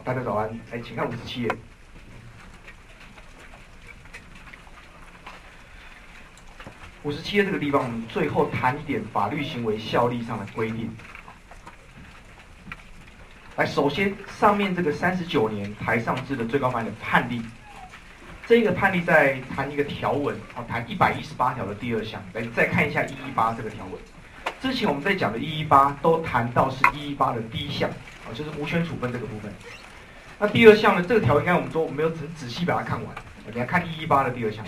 大家早安。来，请看57页。57页这个地方，我们最后谈一点法律行为效力上的规定。来，首先上面这个39年台上制的最高法院的判例，这个判例在谈一个条文，谈118条的第2项。来，再看一下118这个条文。之前我们在讲的118都谈到是118的第1项，就是无权处分这个部分。那第2项呢，这个条文应该我们说我没有很仔细把它看完。你来看118的第2项。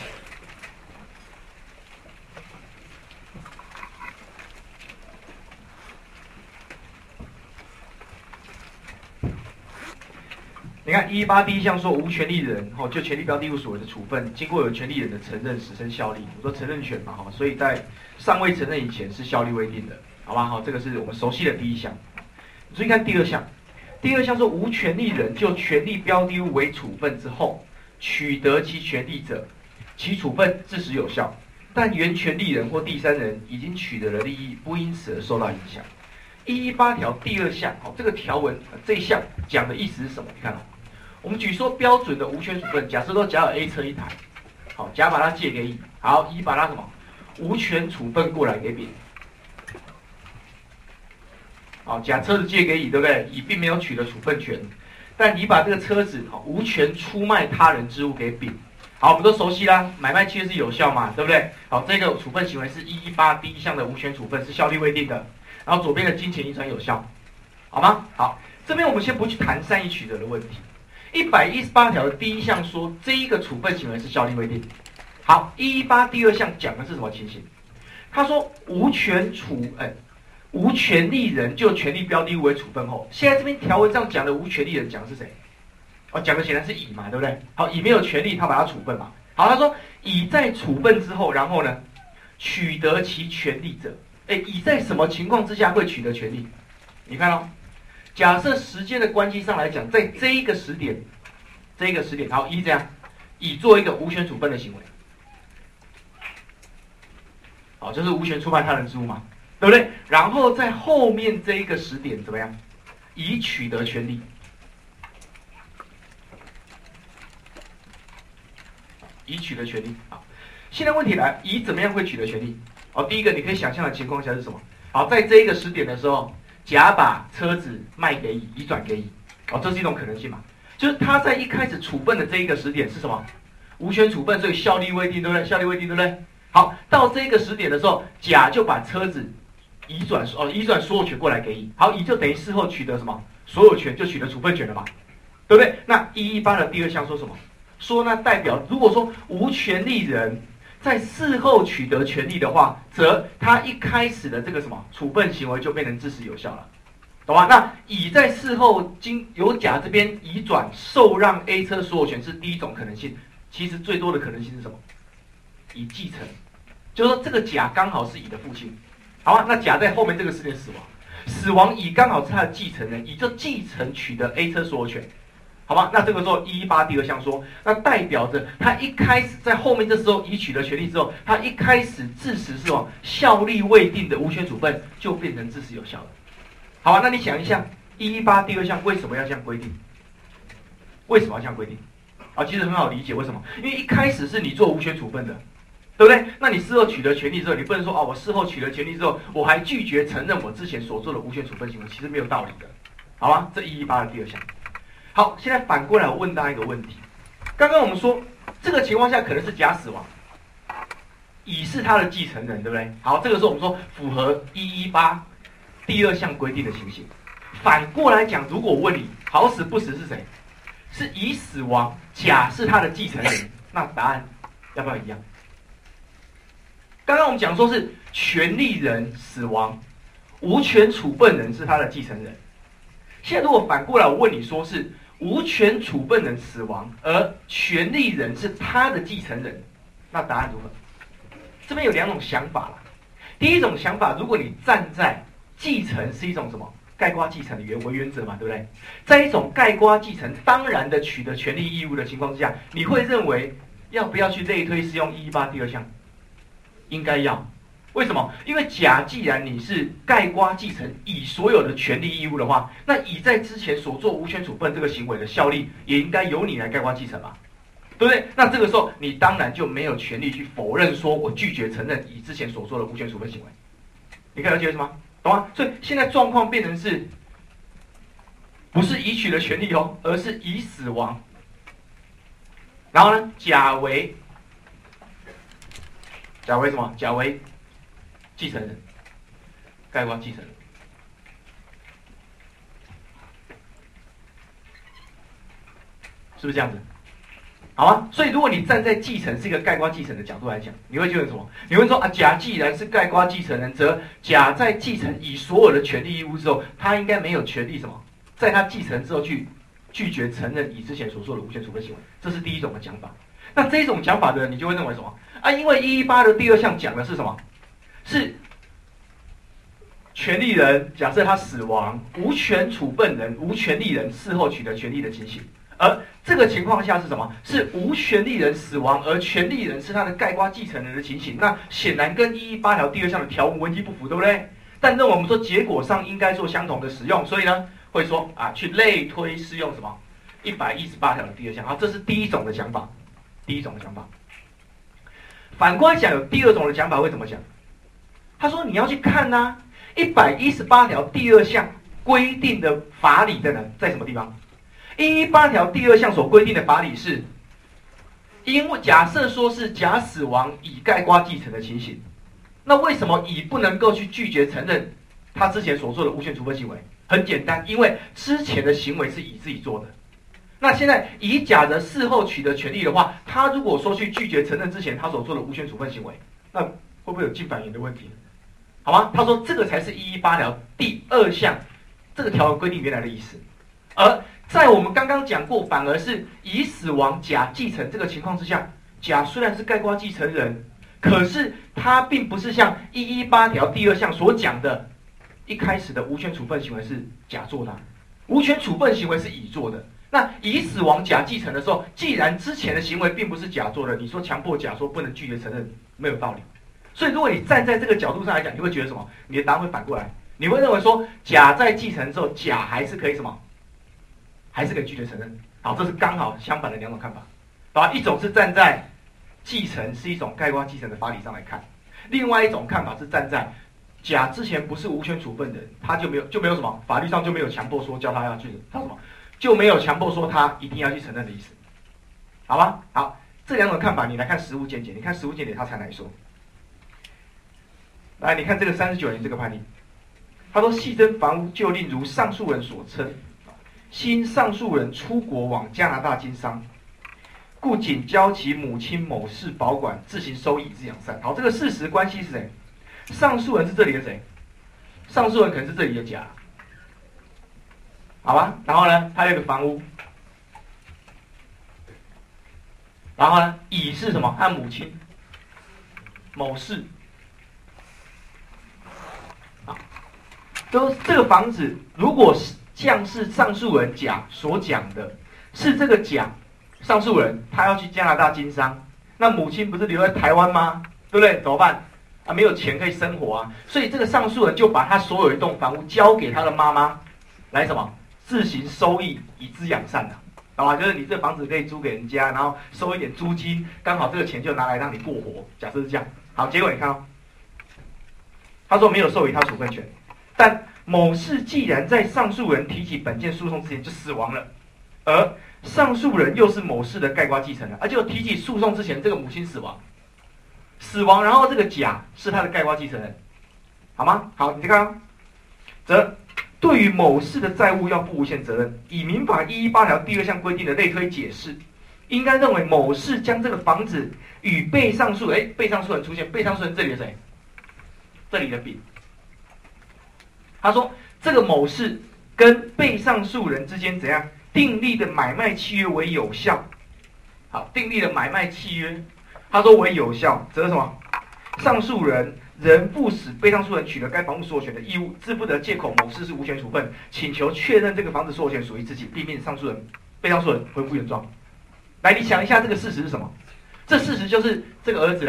你看118第1项说，无权利人就权利标的物所为的处分，经过有权利人的承认，实生效力。我说承认权嘛，所以在尚未承认以前是效力未定的，好吧？这个是我们熟悉的第1项。注意看第2项，第2项说，无权利人就权利标的物为处分之后，取得其权利者，其处分自始有效，但原权利人或第三人已经取得了利益，不因此而受到影响。118条第2项，这个条文这一项讲的意思是什么？你看我们举说标准的无权处分，假设说甲有 A 车1台，甲把它借给乙，乙把它什么无权处分过来给丙，甲车子借给乙，对不对？乙并没有取得处分权，但乙把这个车子无权出卖他人之物给丙，我们都熟悉啦，买卖契约是有效嘛，对不对？这个处分行为是118第1项的无权处分，是效力未定的，然后左边的金钱移转有效，好吗？好，这边我们先不去谈善意取得的问题。118条的第1项说，这一个处分行为是效力未定。好，118第2项讲的是什么情形？他说无权利人就权利标的物为处分后，现在这边条文上讲的无权利人讲的是谁？讲的显然是乙嘛，对不对？好，乙没有权利，他把它处分嘛。好，他说乙在处分之后，然后呢，取得其权利者，乙在什么情况之下会取得权利？你看假设时间的关系上来讲，在这一个时点，好，乙怎样？乙做一个无权处分的行为，就是无权出卖他人之物嘛，对不对？然后在后面这一个时点怎么样？乙取得权利，好，现在问题来，乙怎么样会取得权利？第一个你可以想象的情况下是什么？好，在这一个时点的时候，甲把车子卖给乙，乙转给乙，这是一种可能性嘛？就是他在一开始处分的这一个时点是什么？无权处分，所以效力未定，对不对？效力未定，对不对？好，到这个时点的时候，甲就把车子移转所有权过来给乙，好，乙就等于事后取得什么？所有权，就取得处分权了嘛，对不对？那118的第2项说什么？说那代表如果说无权利人在事后取得权利的话，则他一开始的这个什么处分行为就变成自始有效了，懂吗？那乙在事后经由甲这边移转受让 A 车所有权是第一种可能性，其实最多的可能性是什么？乙继承，就是说这个甲刚好是乙的父亲，好吧？那甲在后面这个时点死亡，乙刚好是他的继承人，乙就继承取得 A 车所有权。好吧，那这个时候118第2项说，那代表着他一开始在后面这时候乙取得权利之后，他一开始自始是效力未定的无权处分就变成自始有效了。好吧，那你想一下，118第2项为什么要这样规定？为什么要这样规定？其实很好理解，为什么？因为一开始是你做无权处分的，对不对？那你事后取得权利之后，你不能说我事后取得权利之后，我还拒绝承认我之前所做的无权处分行为，其实没有道理的，好吧？这118的第2项。好，现在反过来我问大家一个问题，刚刚我们说这个情况下可能是甲死亡，乙是他的继承人，对不对？好，这个时候我们说符合118第2项规定的情形。反过来讲，如果我问你好死不死是谁？是乙死亡，甲是他的继承人，那答案要不要一样？刚刚我们讲说是权利人死亡，无权处分人是他的继承人。现在如果反过来我问你说是无权处分人死亡，而权利人是他的继承人，那答案如何？这边有2种想法啦。第一种想法，如果你站在继承是一种什么概括继承的原则嘛，对不对？在一种概括继承当然的取得权利义务的情况之下，你会认为要不要去类推适用118第2项？应该要。 为什么？因为甲既然你是概括继承乙所有的权利义务的话，那乙在之前所做无权处分这个行为的效力，也应该由你来概括继承嘛，对不对？那这个时候你当然就没有权利去否认说我拒绝承认乙之前所做的无权处分行为。你可以了解什么？懂吗？所以现在状况变成是，不是乙取的权利哦，而是乙死亡，然后呢，甲为什么？甲为继承人，概括继承人，是不是这样子？好吗？所以如果你站在继承是一个概括继承的角度来讲，你会觉得什么？你会说啊，甲既然是概括继承人，则甲在继承乙所有的权利义务之后，他应该没有权利什么？在他继承之后去拒绝承认乙之前所做的无权处分行为，这是第一种的讲法。那这种讲法的人，你就会认为什么？啊，因为118的第2项讲的是什么？是权利人假设他死亡，无权处分人、无权利人事后取得权利的情形。而这个情况下是什么？是无权利人死亡，而权利人是他的概括继承人的情形。那显然跟118条第2项的条文文意不符，对不对？但那我们说结果上应该做相同的使用，所以呢，会说啊，去类推适用什么118条的第2项。好，这是第一种的讲法。第一种的讲法。反过来讲，有第2种的讲法会怎么讲？他说你要去看啊，118条第2项规定的法理在什么地方？118条第2项所规定的法理是，因为假设说是甲死亡乙概括继承的情形，那为什么乙不能够去拒绝承认他之前所做的无权处分行为？很简单，因为之前的行为是乙自己做的。那现在以甲的事后取得权利的话，他如果说去拒绝承认之前他所做的无权处分行为，那会不会有进反言的问题？好吗？他说这个才是118条第2项这个条文规定原来的意思。而在我们刚刚讲过，反而是乙死亡甲继承这个情况之下，甲虽然是概括继承人，可是他并不是像118条第2项所讲的，一开始的无权处分行为是甲做的，无权处分行为是乙做的。那乙死亡甲继承的时候，既然之前的行为并不是甲做的，你说强迫甲说不能拒绝承认，没有道理。所以如果你站在这个角度上来讲，你会觉得什么？你的答案会反过来，你会认为说甲在继承之后，甲还是可以什么？还是可以拒绝承认。好，这是刚好相反的2种看法。好，一种是站在继承是一种概括继承的法理上来看，另外一种看法是站在甲之前不是无权处分人，他就没有什么法律上就没有强迫说叫他要去，他什么就没有强迫说他一定要去承认的意思，好吧？好，这2种看法你来看实务见解，你看实务见解他才来说。来，你看这个39年这个判例，他说系争房屋就令如上诉人所称，新上诉人出国往加拿大经商，故仅交其母亲某氏保管，自行收益之养善。好，这个事实关系是谁？上诉人是这里的谁？上诉人可能是这里的甲，好吧？然后呢，他有一个房屋，然后呢，乙是什么？他母亲某氏。就是这个房子，如果像是上诉人甲所讲的，是这个甲上诉人他要去加拿大经商，那母亲不是留在台湾吗？对不对？怎么办？啊，没有钱可以生活啊，所以这个上诉人就把他所有一栋房屋交给他的妈妈，来什么自行收益，以资养善的，好吧？就是你这房子可以租给人家，然后收一点租金，刚好这个钱就拿来让你过活。假设是这样，好，结果你看哦，他说没有授予他处分权。但某氏既然在上诉人提起本件诉讼之前就死亡了，而上诉人又是某氏的概括继承人，而且提起诉讼之前这个母亲死亡，然后这个甲是他的概括继承人，好吗？好，你再看哦，则对于某氏的债务要负无限责任，以民法118条第2项规定的类推解释，应该认为某氏将这个房子与被上诉人，被上诉人出现，被上诉人这里的谁？这里的丙。他说这个某氏跟被上诉人之间怎样订立的买卖契约为有效？好，订立的买卖契约，他说为有效，则什么？上诉人仍不使被上诉人取得该房屋所有权的义务，自不得借口某氏是无权处分，请求确认这个房子所有权属于自己，并命上诉人、被上诉人恢复原状。来，你想一下这个事实是什么？这事实就是这个儿子啦，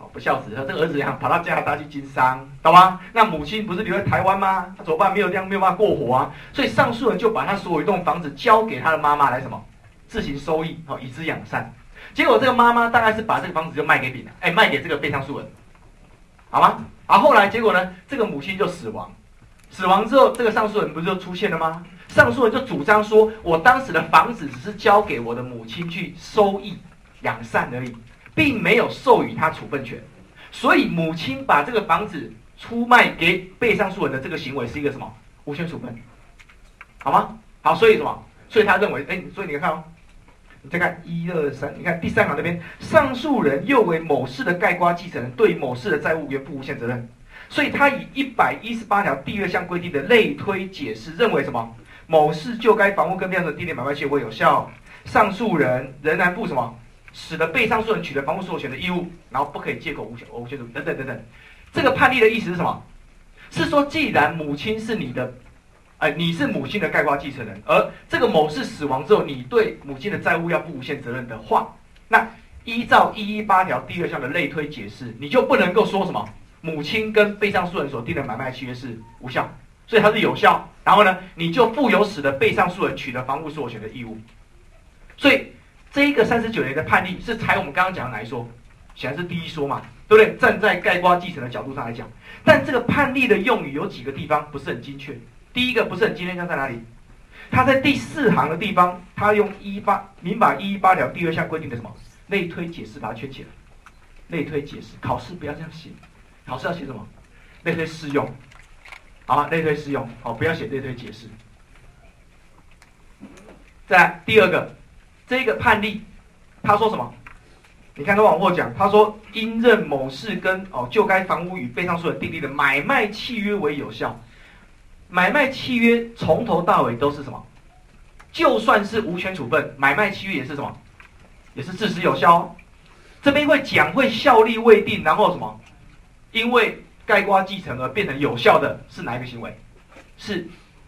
不孝子，这个儿子跑到加拿大去经商，懂吗？那母亲不是留在台湾吗？怎么办？没有办法过活啊，所以上诉人就把他所有一栋房子交给他的妈妈来什么自行收益，以资养善。结果这个妈妈大概是把这个房子就卖给丙了，卖给这个被上诉人，好吗？后来结果呢，这个母亲就死亡，死亡之后，这个上诉人不是就出现了吗？上诉人就主张说，我当时的房子只是交给我的母亲去收益养善而已，并没有授予他处分权，所以母亲把这个房子出卖给被上诉人的这个行为是一个什么无权处分，好吗？好，所以什么？所以他认为，所以你看你再看1、2、3，你看第3行那边，上诉人又为某事的概括继承人，对某事的债务原负无限责任，所以他以118条第2项规定的类推解释，认为什么？某事就该房屋跟变成地点买卖契约为有效，上诉人仍然负什么？使得被上诉人取得房屋所有权的义务，然后不可以借口无权处等等等等。这个判例的意思是什么？是说，既然母亲是你的，你是母亲的概括继承人，而这个某事死亡之后，你对母亲的债务要负无限责任的话，那依照118条第2项的类推解释，你就不能够说什么母亲跟被上诉人所订的买卖契约是无效，所以它是有效。然后呢，你就负有使得被上诉人取得房屋所有权的义务。所以这一个39年的判例是采我们刚刚讲的哪一说？显然是第一说嘛，对不对？站在概括继承的角度上来讲，但这个判例的用语有几个地方不是很精确。第一个不是很精确，像在哪里？他在第4行的地方，他用民法118条第2项规定的什么类推解释把它圈起来。类推解释，考试不要这样写，考试要写什么？类推适用。好，类推适用，不要写类推解释。再来第2个，这个判例，他说什么？你看他往后讲，他说应认某事跟就该房屋与被上诉人订立的买卖契约为有效。买卖契约从头到尾都是什么？就算是无权处分，买卖契约也是什么？也是自始有效哦。这边会讲会效力未定，然后什么？因为概括继承而变成有效的是哪一个行为？是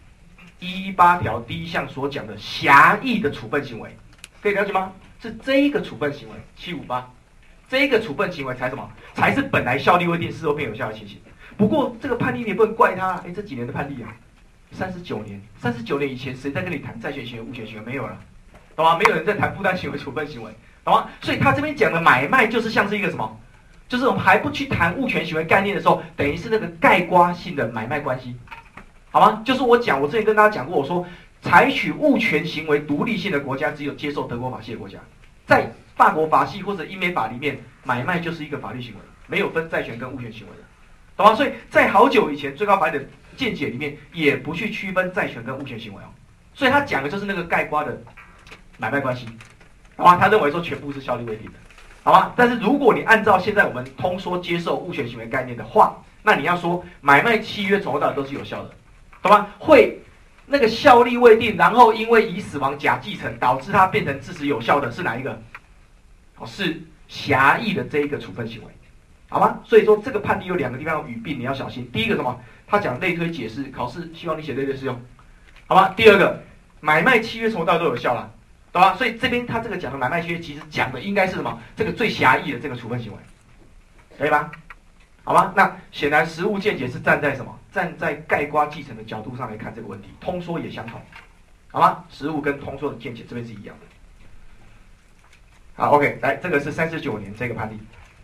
118条第1项所讲的狭义的处分行为，可以了解吗？是这一个处分行为758，这一个处分行为才什么？才是本来效力未定，事后变有效的情形。不过这个判例你也不能怪他，这几年的判例啊，39年以前谁在跟你谈债权行为、物权行为？没有了，懂吗？没有人在谈负担行为、处分行为，懂吗？所以他这边讲的买卖就是像是一个什么？就是我们还不去谈物权行为概念的时候，等于是那个概括性的买卖关系，好吗？就是我之前跟大家讲过，我说采取物权行为独立性的国家，只有接受德国法系的国家，在法国法系或者英美法里面，买卖就是一个法律行为，没有分债权跟物权行为的，懂吗？所以在好久以前，最高法院的见解里面也不去区分债权跟物权行为哦，所以他讲的就是那个概括的买卖关系，好吗？他认为说全部是效力未定的。好吧，但是如果你按照现在我们通说接受物权行为概念的话，那你要说买卖契约从头到尾都是有效的，懂吗？会那个效力未定，然后因为已死亡假继承导致它变成自始有效的是哪一个？是狭义的这一个处分行为，好吗？所以说这个判例有2个地方有语病，你要小心。第一个什么？他讲类推解释，考试希望你写类推适用，好吗？第2个，买卖契约从头到尾都有效了。懂吧？所以这边他这个讲的买卖契约，其实讲的应该是什么？这个最狭义的这个处分行为，可以吧？好吗？那显然实务见解是站在什么？站在概括继承的角度上来看这个问题，通说也相同，好吗？实务跟通说的见解这边是一样的。好 ，OK， 来，这个是39年这个判例。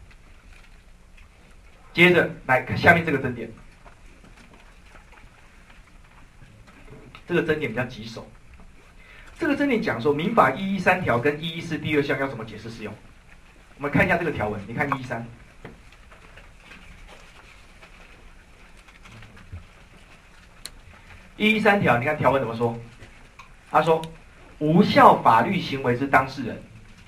接着来看下面这个争点，这个争点比较棘手。这个争点讲说，民法113条跟114第2项要怎么解释适用？我们看一下这个条文，你看113。113条，你看条文怎么说？他说，无效法律行为之当事人，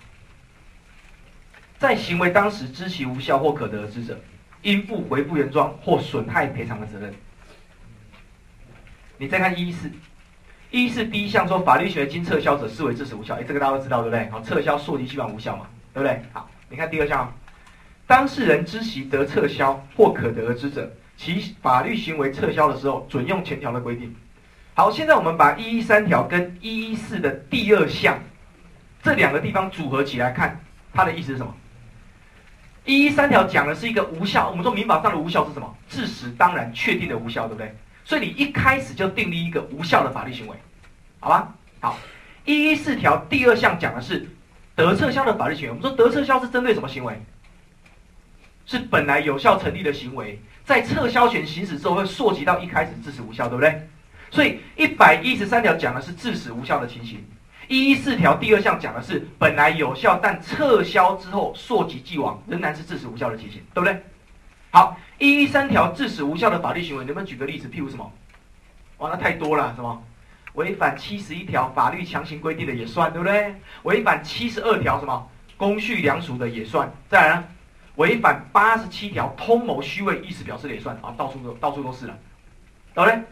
在行为当时知其无效或可得之者，应负回复原状或损害赔偿的责任。你再看114。114第1项说，法律行为经撤销者视为自始无效，这个大家都知道，对不对？好，撤销溯及基本无效嘛，对不对？好，你看第2项，当事人知其得撤销或可得之者，其法律行为撤销的时候，准用前条的规定。好，现在我们把113条跟114的第2项这2个地方组合起来看，它的意思是什么？ 113条讲的是一个无效，我们说民法上的无效是什么？自始当然确定的无效，对不对？所以你一开始就订立一个无效的法律行为，好吧？好，114条第2项讲的是得撤销的法律行为。我们说得撤销是针对什么行为？是本来有效成立的行为，在撤销权行使之后会溯及到一开始致使无效，对不对？所以113条讲的是致使无效的情形，114条第2项讲的是本来有效但撤销之后溯及既往，仍然是致使无效的情形，对不对？好，113条致使无效的法律行为，能不能举个例子？譬如什么？哇，那太多了，什么？违反71条法律强行规定的也算，对不对？违反72条什么公序良俗的也算。再来呢，违反87条通谋虚伪意思表示的也算啊，到处都是了，对不对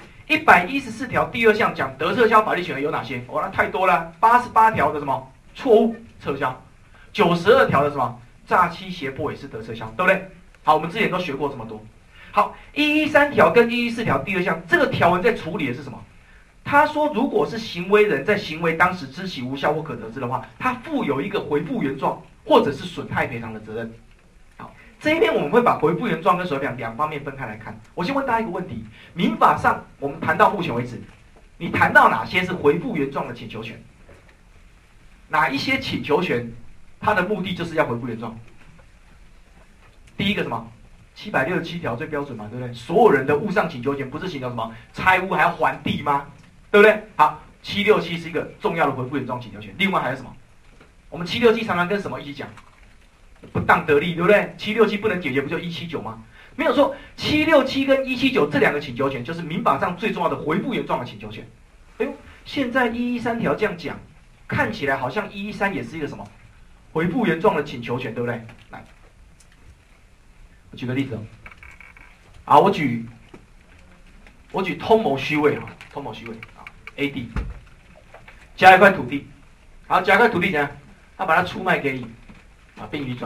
？114条第2项讲得撤销法律行为有哪些？哇，那太多了。88条的什么错误撤销，92条的什么诈欺胁迫也是得撤销，对不对？好，我们之前都学过这么多。好，113条跟114条第2项这个条文在处理的是什么？他说，如果是行为人在行为当时知其无效或可得知的话，他负有一个回复原状或者是损害赔偿的责任。好，这一边我们会把回复原状跟损害赔偿两方面分开来看。我先问大家一个问题：民法上我们谈到目前为止，你谈到哪些是回复原状的请求权？哪一些请求权，它的目的就是要回复原状？第一个什么？767条最标准嘛，对不对？所有人的物上请求权不是请求什么拆屋还要还地吗？对不对？好，767是一个重要的回复原状请求权。另外还有什么？我们767常常跟什么一起讲？不当得利，对不对？767不能解决，不就179吗？没有错，767跟179这两个请求权就是民法上最重要的回复原状的请求权。哎呦，现在113条这样讲，看起来好像113也是一个什么回复原状的请求权，对不对？来。我举个例子啊，我举通谋虚伪啊，通谋虚伪啊 ，A 地加一块土地，好，加一块土地怎样？他把它出卖给乙啊，并移转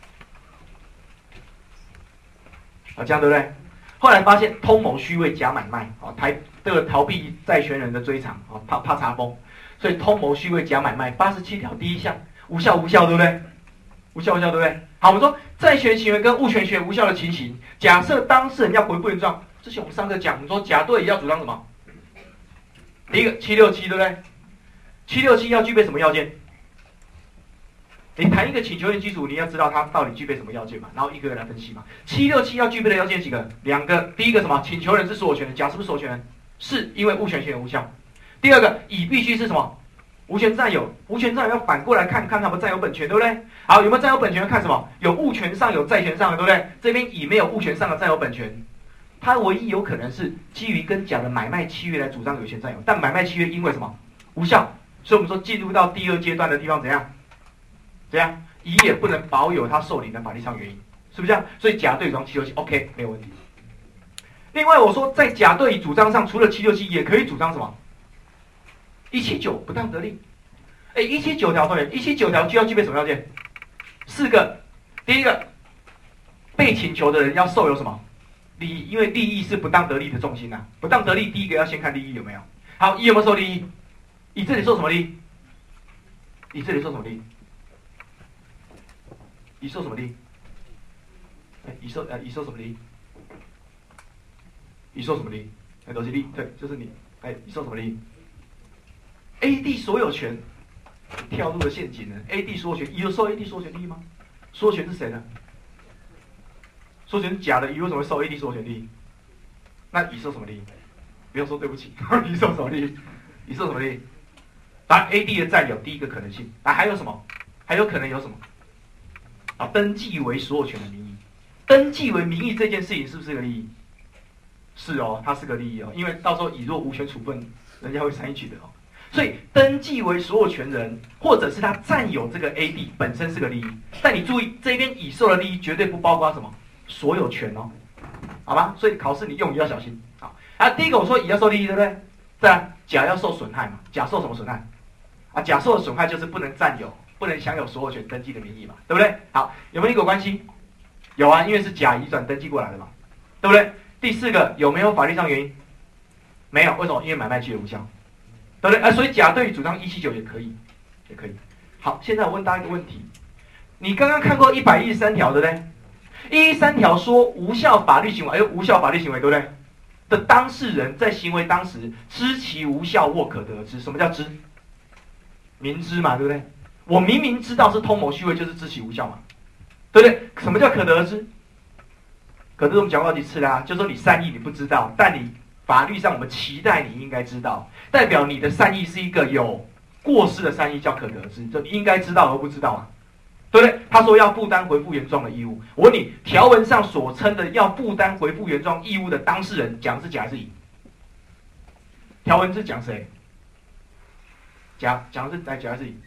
啊，这样对不对？后来发现通谋虚伪假买卖啊，这个逃避债权人的追偿啊，怕查封，所以通谋虚伪假买卖87条第1项无效，对不对？无效，对不对？好，我们说债权行为跟物权行为无效的情形，假设当事人要回复原状，之前我们上课讲，我们说甲对乙要主张什么？第一个767，对不对？767要具备什么要件？你谈一个请求权基础，你要知道它到底具备什么要件嘛，然后一个个来分析嘛。767要具备的要件几个？2个。第一个什么？请求人是所有权人，甲是不是所有权人？是，因为物权行为无效。第二个，乙必须是什么？无权占有，无权占有要反过来看他们占有本权，对不对？好，有没有占有本权？看什么？有物权上有债权上的，对不对？这边乙没有物权上的占有本权，他唯一有可能是基于跟甲的买卖契约来主张有权占有，但买卖契约因为什么无效？所以我们说进入到第2阶段的地方怎样？怎样？乙也不能保有他受领的法律上原因，是不是这样？所以甲对主张767 ，OK， 没有问题。另外我说在甲对乙主张上，除了767，也可以主张什么？179不当得利。179条对，179条就要具备什么要件？4个。第一个，被请求的人要受有什么利益？因为利益是不当得利的重心啊。不当得利，第一个要先看利益有没有。好，乙有没有受利益？乙这里受什么利益？乙这里受什么利益？乙受什么利益？乙受什么利益？乙受什么利益？都是利益，对，就是你。乙受什么利益？AD 所有权跳入了陷阱了。AD 所有权，乙有受 AD 所有权利益吗？所有权是谁的？所有权是甲的，乙为什么会受 AD 所有权利益？那乙受什么利益？不要说对不起，乙受什么利益？乙受什么利益？当然 AD 的占有第一个可能性，还有什么？还有可能有什么？登记为所有权的名义。登记为名义这件事情是不是个利益？是哦，它是个利益哦，因为到时候乙若无权处分，人家会参与取得哦。所以登记为所有权人，或者是他占有这个 AD 本身是个利益，但你注意这边乙受的利益绝对不包括什么所有权哦，好吧？所以考试你用语要小心。好，第一个我说乙要受利益，对不对？再来甲要受损害嘛，甲受什么损害？甲受的损害就是不能占有、不能享有所有权登记的名义嘛，对不对？好，有没有因果关系？有啊，因为是甲移转登记过来的嘛，对不对？第4个有没有法律上原因？没有，为什么？因为买卖契约无效。对不对？所以甲对于主张179也可以，也可以。好，现在我问大家一个问题： 你刚刚看过113条，对不对？113条说无效法律行为，无效法律行为，对不对？的当事人在行为当时知其无效或可得知。什么叫知？明知嘛，对不对？我明明知道是通谋虚伪，就是知其无效嘛，对不对？什么叫可得知？可得知我们讲过好几次啦，就说你善意你不知道，但你法律上我们期待你应该知道，代表你的善意是一个有过失的善意，叫可得知，就你应该知道而不知道啊，对不对？他说要负担回复原状的义务，我问你，条文上所称的要负担回复原状义务的当事人，讲是甲还是乙？条文是讲谁？甲，讲的是甲还是乙？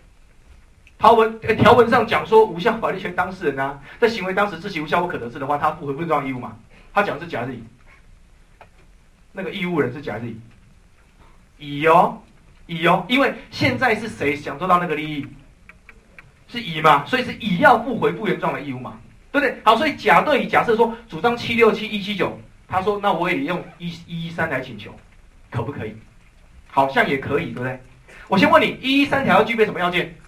条文上讲说无效法律权当事人啊，在行为当时知其无效或可得知的话，他负回复原状义务嘛？他讲的是甲还是乙？那个义务人是甲还是乙？乙哦，因为现在是谁享受到那个利益？是乙嘛，所以是乙要负回复原状的义务嘛，对不对？好，所以甲对乙假设说主张767、179，他说那我也用113来请求，可不可以？好像也可以，对不对？我先问你，113条要具备什么要件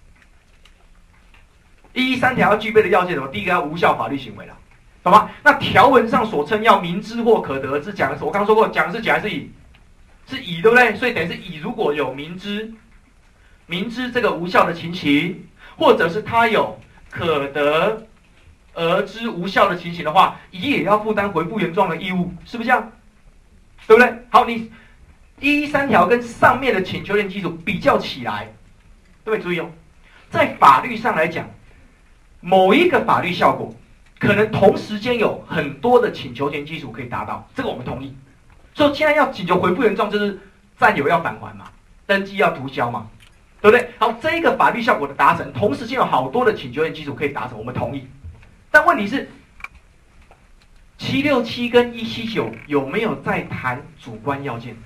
？113条要具备的要件什么？第一个要无效法律行为啦，懂吗？那条文上所称要明知或可得知，讲的是我刚刚说过，讲的是甲还是乙？是乙，对不对？所以等于是乙如果有明知这个无效的情形，或者是他有可得而知无效的情形的话，乙也要负担回复原状的义务，是不是这样？对不对？好，你113条跟上面的请求权基础比较起来，各位注意哦，在法律上来讲，某一个法律效果可能同时间有很多的请求权基础可以达到，这个我们同意。所以现在要请求回复原状，就是占有要返还嘛，登记要涂销嘛，对不对？好，这一个法律效果的达成，同时间有好多的请求权基础可以达成，我们同意。但问题是，767跟179有没有在谈主观要件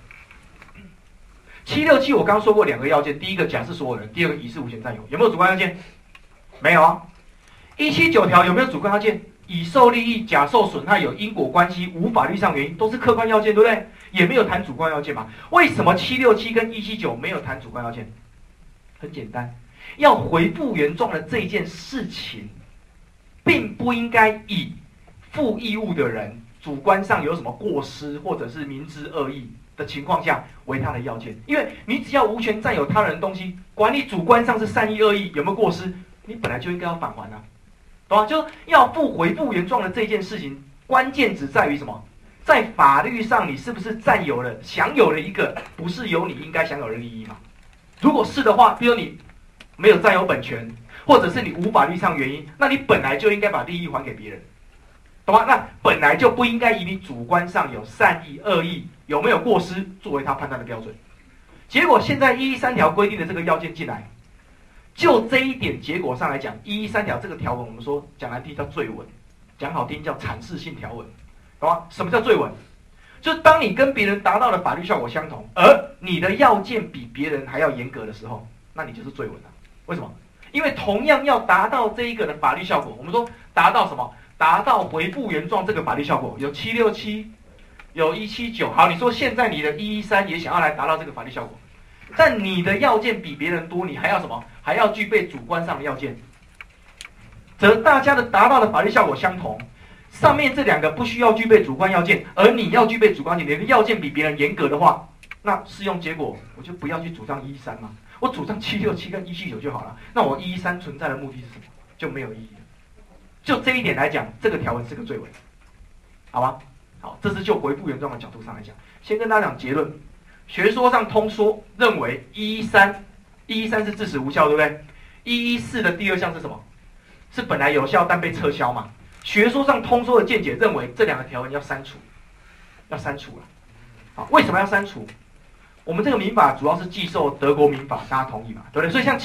？767我刚刚说过两个要件，第一个甲是所有人，第二个乙是无权占有，有没有主观要件？没有啊。179条有没有主观要件？乙受利益，甲受损害，有因果关系，无法律上原因，都是客观要件，对不对？也没有谈主观要件嘛？为什么767跟179没有谈主观要件？很简单，要回复原状的这件事情，并不应该以负义务的人主观上有什么过失或者是明知恶意的情况下为他的要件，因为你只要无权占有他人的东西，管你主观上是善意恶意有没有过失，你本来就应该要返还啊。懂吗？就是要回复原状的这件事情，关键只在于什么？在法律上，你是不是享有了一个不是由你应该享有的利益嘛？如果是的话，比如你没有占有本权，或者是你无法律上原因，那你本来就应该把利益还给别人，懂吗？那本来就不应该以你主观上有善意、恶意有没有过失作为他判断的标准。结果现在113条规定的这个要件进来。就这一点结果上来讲，113条这个条文，我们说讲难听叫罪文，讲好听叫阐释性条文，懂吗？什么叫罪文？就是当你跟别人达到的法律效果相同，而你的要件比别人还要严格的时候，那你就是罪文了。为什么？因为同样要达到这一个的法律效果，我们说达到什么？达到回复原状这个法律效果，有767，有179。好，你说现在你的113也想要来达到这个法律效果。但你的要件比别人多，你还要什么？还要具备主观上的要件，则大家的达到的法律效果相同。上面这两个不需要具备主观要件，而你要具备主观要件，你的要件比别人严格的话，那适用结果我就不要去主张113嘛，我主张767跟179就好了。那我113存在的目的是什么？就没有意义了。就这一点来讲，这个条文是个罪文，好吗？好，这是就回复原状的角度上来讲。先跟大家讲结论。学说上通说认为113是致使无效，对不对？114的第二项是什么？是本来有效但被撤销嘛？学说上通说的见解认为这两个条文要删除了。好，为什么要删除？我们这个民法主要是寄受德国民法，大家同意嘛？对不对？所以像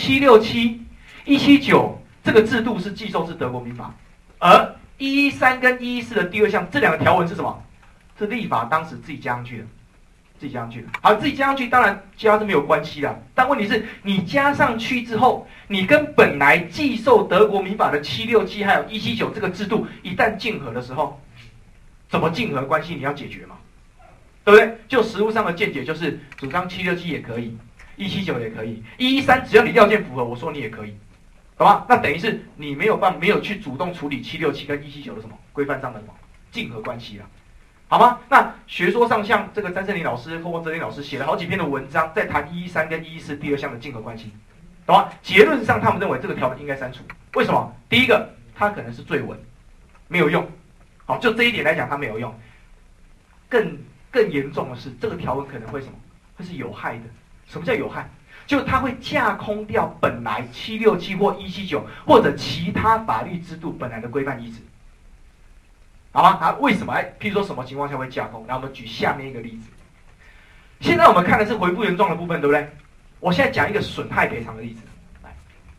767、179这个制度是寄受自德国民法，而113跟114的第二项这两个条文是什么？是立法当时自己加上去的。好，自己加上去，当然加是没有关系的。但问题是你加上去之后，你跟本来寄受德国民法的767还有179这个制度一旦竞合的时候，怎么竞合关系你要解决嘛？对不对？就实务上的见解就是主张767也可以，179也可以，113只要你要件符合，我说你也可以， 懂吗？那等于是你没有去主动处理767跟179的什么规范上的什么竞合关系了，好吗？那学说上像这个詹胜林老师、霍哲林老师写了好几篇的文章，在谈113跟114第二项的竞合关系，懂吗？结论上他们认为这个条文应该删除，为什么？第一个，它可能是罪文，没有用，好，就这一点来讲它没有用。更严重的是，这个条文可能会什么？会是有害的。什么叫有害？就它会架空掉本来767或179或者其他法律制度本来的规范意志，好吗？啊，为什么？譬如说什么情况下会架空？那我们举下面一个例子。现在我们看的是回复原状的部分，对不对？我现在讲一个损害赔偿的例子。来，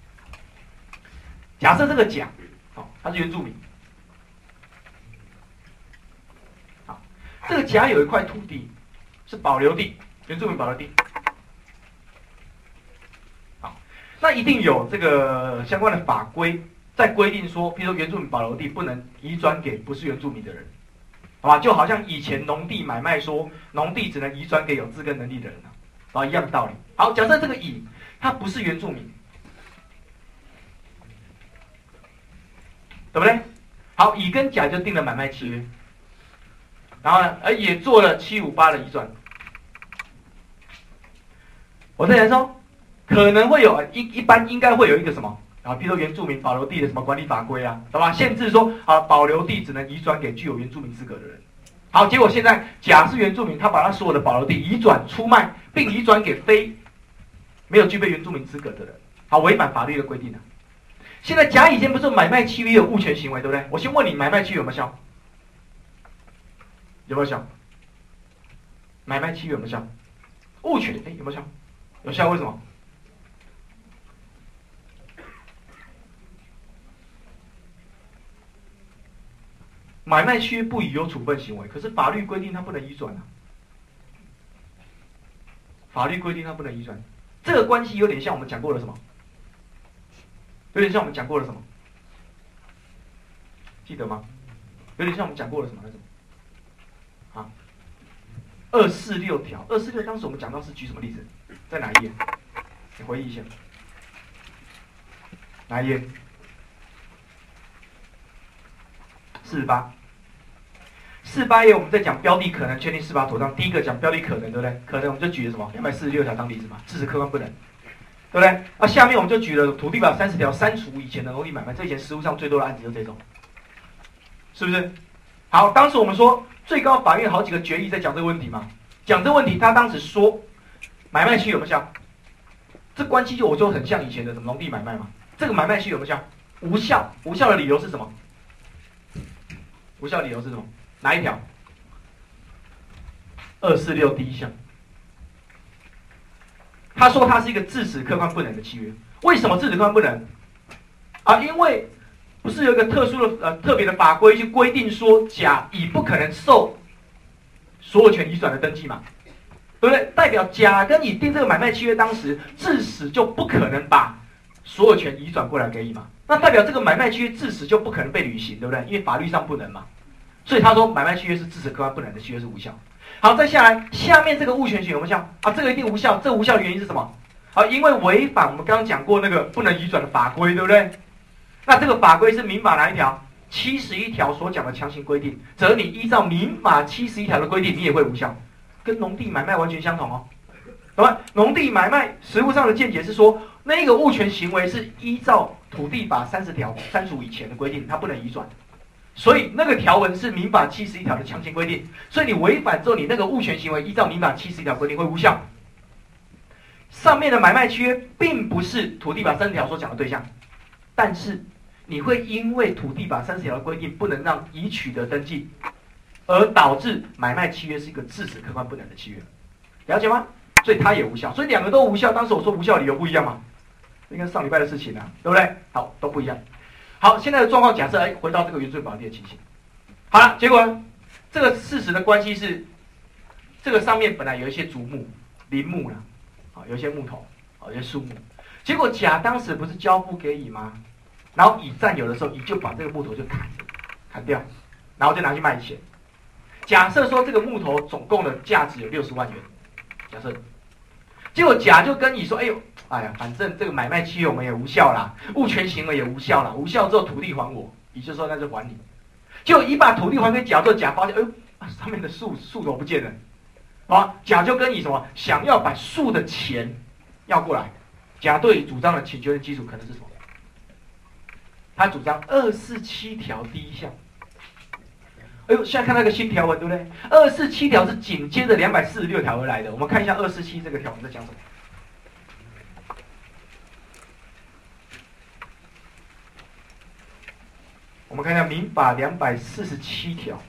假设这个甲，他是原住民，好，这个甲有一块土地是保留地，原住民保留地。那一定有这个相关的法规在规定说，譬如说原住民保留地不能移转给不是原住民的人，好吧？就好像以前农地买卖说，农地只能移转给有自耕能力的人啊，一样的道理。好，假设这个乙他不是原住民，对不对？好，乙跟甲就订了买卖契约，然后呢，也做了758的移转。我再来说。可能会有一般应该会有一个什么啊，譬如说原住民保留地的什么管理法规啊，对吧？限制说啊，保留地只能移转给具有原住民资格的人。好，结果现在甲是原住民，他把他所有的保留地移转出卖，并移转给非没有具备原住民资格的人，好，违反法律的规定了。现在甲乙间不是买卖契约有物权行为，对不对？我先问你，买卖契约有没有效？有没有效？买卖契约有没有效？物权有没有效？有效，为什么？买卖契约不宜有处分行为，可是法律规定它不能移转啊。法律规定它不能移转，这个关系有点像我们讲过的什么？有点像我们讲过的什么？记得吗？有点像我们讲过的什么那种？啊，246条，246当时我们讲到是举什么例子？在哪一页？你回忆一下，哪一页？48页我们在讲标的可能确定司法妥当，第一个讲标的可能，对不对？可能我们就举了什么246条当例子嘛，事实客观不能，对不对？啊，下面我们就举了土地法30条删除以前的农地买卖，这以前实务上最多的案子就这种，是不是？好，当时我们说最高法院好几个决议在讲这个问题嘛，讲这个问题，他当时说买卖契有没有效？这关系我就很像以前的什么农地买卖嘛，这个买卖契有没有效？无效，无效的理由是什么？无效理由是什么？哪一条？246第一项，他说它是一个致使客观不能的契约。为什么致使客观不能？啊，因为不是有一个特别的法规去规定说，甲乙不可能受所有权移转的登记嘛，对不对？代表甲跟乙订这个买卖契约，当时致使就不可能把所有权移转过来给乙嘛，那代表这个买卖契约致使就不可能被履行，对不对？因为法律上不能嘛。所以他说买卖契约是致使客观不能的契约是无效。好，再下来，下面这个物权行有没有效？啊，这个一定无效。这无效的原因是什么？啊，因为违反我们刚刚讲过那个不能移转的法规，对不对？那这个法规是民法哪一条？71条所讲的强行规定，则你依照民法71条的规定，你也会无效，跟农地买卖完全相同哦。懂吗？农地买卖实务上的见解是说，那个物权行为是依照土地法30条删除以前的规定，它不能移转。所以那个条文是民法71条的强行规定，所以你违反之后，你那个物权行为依照民法71条规定会无效。上面的买卖契约并不是土地法30条所讲的对象，但是你会因为土地法30条的规定不能让乙取得登记，而导致买卖契约是一个致使客观不能的契约，了解吗？所以它也无效，所以两个都无效。当时我说无效理由不一样嘛，应该是上礼拜的事情啊，对不对？好，都不一样。好，现在的状况假设，回到这个原住民保留地的情形。好了，结果呢，这个事实的关系是，这个上面本来有一些竹木、林木啦，啊，有一些木头，啊，有些树木。结果甲当时不是交付给乙吗？然后乙占有的时候，乙就把这个木头就砍掉，然后就拿去卖钱。假设说这个木头总共的价值有60万元，假设，结果甲就跟乙说：“哎呦， 哎呀，反正这个买卖契约我们也无效啦，物权行为也无效啦，无效之后土地还我，乙就说那就还你。结果乙把土地还给甲之后，甲发现，哎呦，上面的树都不见了，啊，甲就跟乙什么，想要把树的钱要过来。甲对乙主张的请求的基础可能是什么？他主张247条第一项。哎呦，现在看到一个新条文，对不对？247条是紧接着246条而来的。我们看一下247这个条文在讲什么。我们看一下民法247条。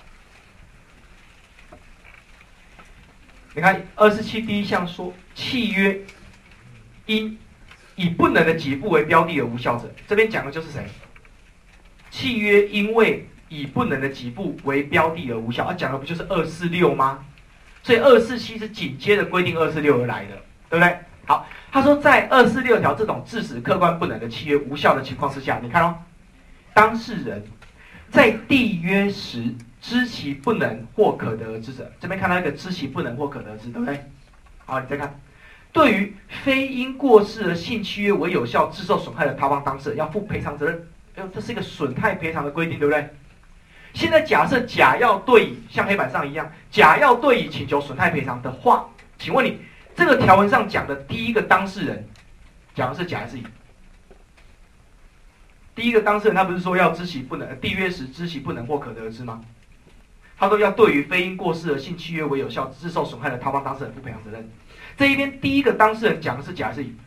你看247第一项说，契约因以不能的给付为标的而无效者，这边讲的就是谁？契约因为以不能的给付为标的而无效，讲的不就是246吗？所以247是紧接着规定246而来的，对不对？好，他说在246条这种致使客观不能的契约无效的情况之下，你看哦，当事人在缔约时知其不能或可得而知者，这边看到一个知其不能或可得而知，对不对？好，你再看，对于非因过失而性契约为有效致受损害的他方当事人，要负赔偿责任。这是一个损害赔偿的规定，对不对？现在假设甲要对乙像黑板上一样，甲要对乙请求损害赔偿的话，请问你这个条文上讲的第一个当事人，讲的是甲还是乙？第一个当事人他不是说要知其不能，缔约时知其不能或可得而知吗？他说要对于非因过失而性契约为有效致受损害的他方当事人负赔偿责任。这一边第一个当事人讲的是甲还是乙？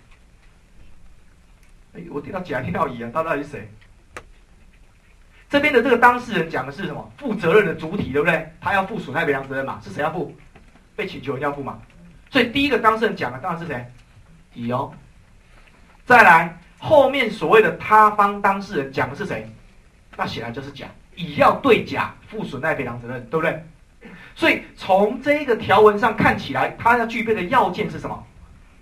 我听到甲听到乙啊，到底是谁？这边的这个当事人讲的是什么？负责任的主体，对不对？他要负损害赔偿责任嘛？是谁要负？被请求人要负嘛？所以第一个当事人讲的当然是谁？乙哦。再来，后面所谓的他方当事人讲的是谁？那显然就是甲。乙要对甲负损害赔偿责任，对不对？所以从这个条文上看起来，他要具备的要件是什么？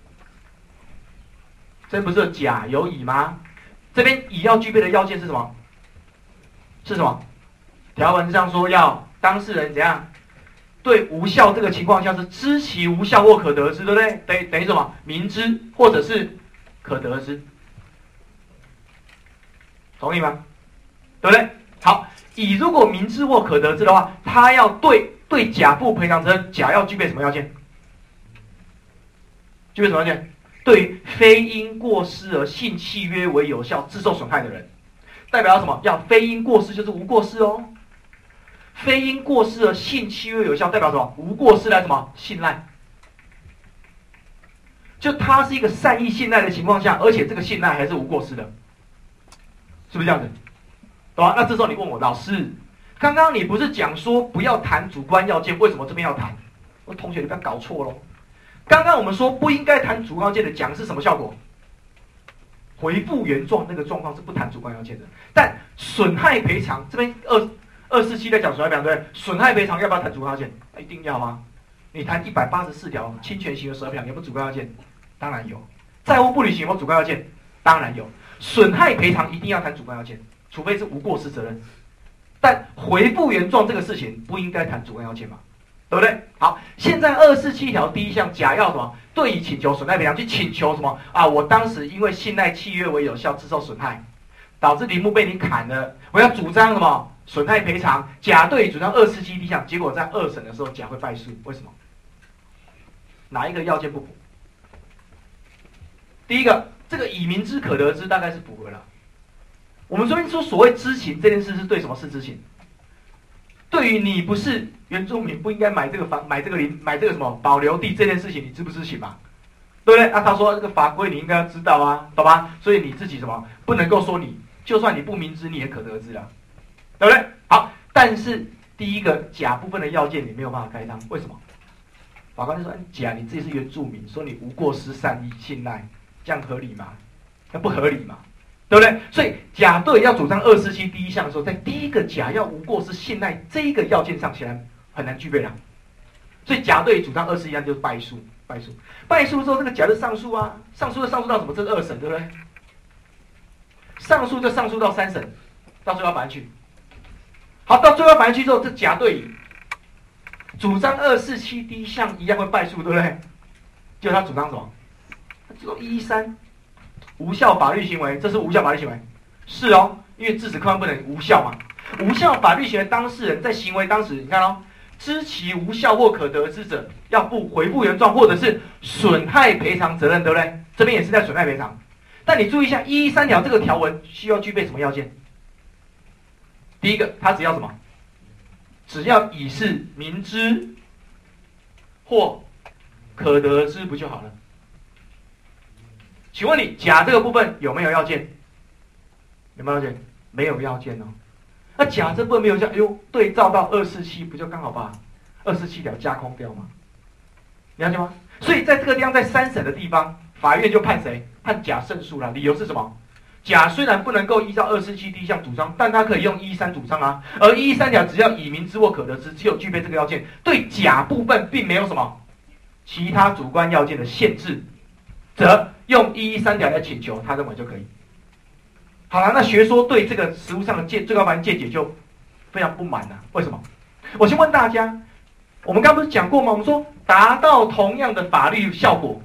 这不是甲有乙吗？这边乙要具备的要件是什么？是什么？条文上说要当事人怎样？对无效这个情况下是知其无效或可得知，对不对？等于什么？明知或者是可得知，同意吗？对不对？好，乙如果明知或可得知的话，他要对甲负赔偿责任，甲要具备什么要件？具备什么要件？对于非因过失而性契约为有效致受损害的人，代表什么？要非因过失就是无过失哦。非因过失而性契约有效，代表什么？无过失来什么？信赖。就他是一个善意信赖的情况下，而且这个信赖还是无过失的，是不是这样子？懂吗？那这时候你问我，老师，刚刚你不是讲说不要谈主观要件，为什么这边要谈？我同学你不要搞错咯。刚刚我们说不应该谈主观要件的，讲的是什么效果？回复原状那个状况是不谈主观要件的，但损害赔偿这边247在讲损害赔偿，对不对？损害赔偿要不要谈主观要件？一定要啊！你谈184条侵权行为损害赔偿有没有主观要件？当然有。债务不履行有没有主观要件？当然有。损害赔偿一定要谈主观要件，除非是无过失责任。但回复原状这个事情不应该谈主观要件嘛？对不对？好，现在247条第一项，甲要什么？对乙请求损害赔偿，去请求什么啊？我当时因为信赖契约为有效，致受损害，导致林木被你砍了，我要主张什么损害赔偿？甲对乙主张247第一项，结果在二审的时候，甲会败诉，为什么？哪一个要件不符？第一个，这个乙明知可得知大概是符合了。我们昨天说所谓知情这件事是对什么事知情？对于你不是原住民不应该买这个房、买这个什么保留地这件事情，你知不知情嘛？对不对？他说这个法规你应该要知道啊，懂吗？所以你自己什么不能够说你，就算你不明知，你也可得知啊，对不对？好，但是第一个甲部分的要件你没有办法开张，为什么？法官就说：甲你自己是原住民，说你无过失、善意、信赖，这样合理吗？那不合理嘛？对不对？所以甲对要主张247第一项的时候，在第一个甲要无过失信赖这一个要件上，显然很难具备了。所以甲对主张247项就是败诉，败诉之后，这个甲就上诉啊，上诉到什么？这是二审，对不对？上诉就上诉到3审，到最高法院去。好，到最高法院去之后，这甲对乙主张247第一项一样会败诉，对不对？结果他主张什么？他说113无效法律行为，这是无效法律行为，是哦，因为致死客观不能无效嘛。无效法律行为当事人在行为当时，你看哦，知其无效或可得知者，要负回复原状或者是损害赔偿责任，对不对？这边也是在损害赔偿。但你注意一下113条这个条文需要具备什么要件？第一个，它只要什么？只要乙是明知或可得知不就好了？请问你甲这个部分有没有要件？有没有要件？没有要件哦。那甲这部分没有要件，哎呦，对照到247不就刚好把247条架空掉吗？你了解吗？所以在这个地方，在3审的地方，法院就判谁？判甲胜诉了。理由是什么？甲虽然不能够依照247第一项主张，但他可以用113主张啊。而113条只要乙明知或可得知，只有具备这个要件，对甲部分并没有什么其他主观要件的限制，则用113条来请求，他认为就可以。好了，那学说对这个实务上的最高法院见解就非常不满了。为什么？我先问大家，我们刚不是讲过吗？我们说达到同样的法律效果，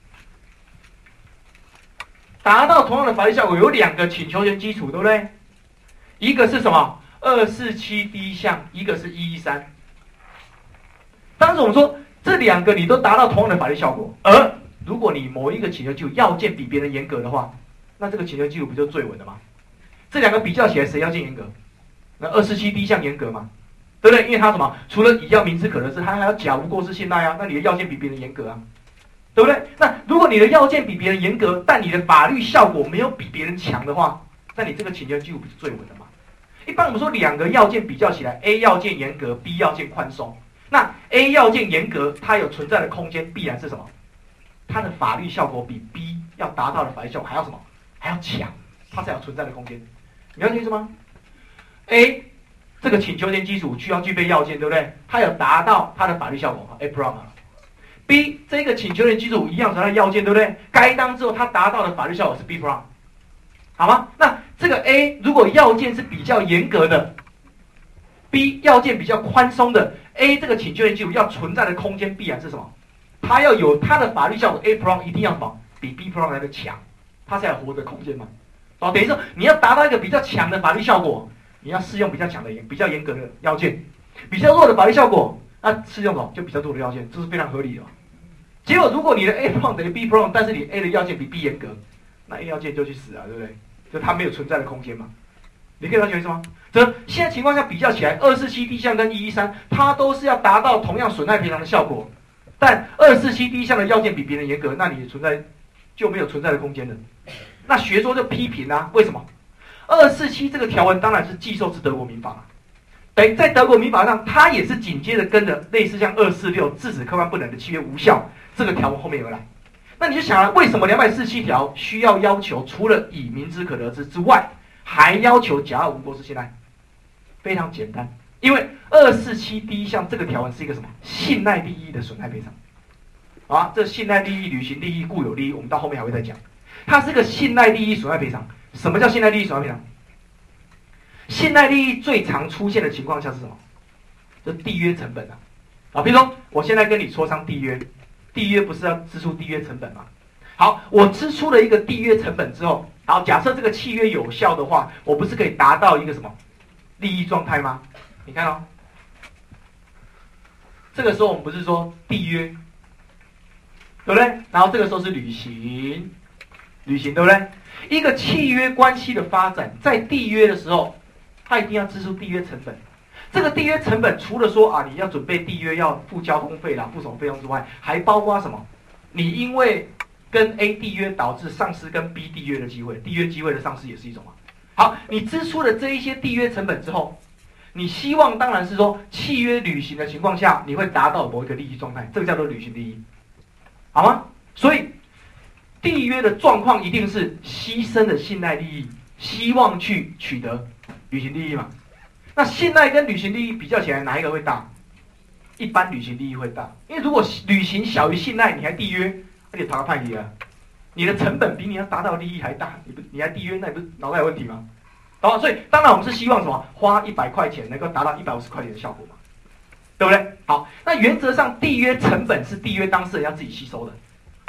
达到同样的法律效果有2个请求权基础，对不对？一个是什么？247第一项，一个是113。当时我们说这2个你都达到同样的法律效果，而如果你某一个请求基础要件比别人严格的话，那这个请求基础不就最稳的吗？这2个比较起来，谁要件严格？那247第一项严格嘛，对不对？因为他什么？除了乙要明知可得知，他还要甲无过失信赖啊，那你的要件比别人严格啊，对不对？那如果你的要件比别人严格，但你的法律效果没有比别人强的话，那你这个请求基础不是最稳的吗？一般我们说2个要件比较起来 ，A 要件严格 ，B 要件宽松。那 A 要件严格，它有存在的空间，必然是什么？它的法律效果比 B 要达到的法律效果还要什么？还要强，它才有存在的空间。你了解意思吗 ？A 这个请求权基础需要具备要件，对不对？它有达到它的法律效果 ，A prong。B 这个请求权基础一样存在要件，对不对？该当之后它达到的法律效果是 B prong， 好吗？那这个 A 如果要件是比较严格的 ，B 要件比较宽松的 ，A 这个请求权基础要存在的空间必然是什么？它要有它的法律效果 ，A prong 一定要什么？比 B prong 来的强。它才有活的空间嘛，哦，等于说你要达到一个比较强的法律效果，你要适用比较强的比较严格的要件，比较弱的法律效果，那适用什么就比较多的要件，这是非常合理的。结果如果你的 A prong 等于 B prong， 但是你 A 的要件比 B 严格，那 A 要件就去死啊，对不对？就它没有存在的空间嘛。你可以了解意思吗？这现在情况下比较起来，247第一项跟113，它都是要达到同样损害赔偿的效果，但247第一项的要件比别人严格，那你存在就没有存在的空间了。那学说就批评啊，为什么？247这个条文当然是寄受自德国民法啊，等于在德国民法上，它也是紧接着跟着类似像246致使客观不能的契约无效这个条文后面而来。那你就想了，为什么247条需要求除了乙明知可得知之外，还要求甲无过失信赖？非常简单，因为247第一项这个条文是一个什么？信赖利益的损害赔偿。啊，这信赖利益、履行利益、固有利益，我们到后面还会再讲。它是个信赖利益损害赔偿。什么叫信赖利益损害赔偿？信赖利益最常出现的情况下是什么？就缔约成本啊。比如说，我现在跟你磋商缔约，缔约不是要支出缔约成本吗？好，我支出了一个缔约成本之后，好，假设这个契约有效的话，我不是可以达到一个什么利益状态吗？你看哦，这个时候我们不是说缔约，对不对？然后这个时候是履行，对不对？一个契约关系的发展，在缔约的时候，它一定要支出缔约成本。这个缔约成本除了说啊，你要准备缔约要付交通费啦、付什么费用之外，还包括什么？你因为跟 A 缔约导致丧失跟 B 缔约的机会，缔约机会的丧失也是一种嘛。好，你支出了这一些缔约成本之后，你希望当然是说契约履行的情况下，你会达到某一个利益状态，这个叫做履行利益，好吗？所以缔约的状况一定是牺牲了信赖利益，希望去取得履行利益嘛。那信赖跟履行利益比较起来，哪一个会大？一般履行利益会大，因为如果履行小于信赖，你还缔约，而且谈判你啊，你的成本比你要达到的利益还大，你还缔约，那你不是脑袋有问题吗？好，所以当然我们是希望什么？花100块钱能够达到150块钱的效果嘛，对不对？好，那原则上缔约成本是缔约当事人要自己吸收的，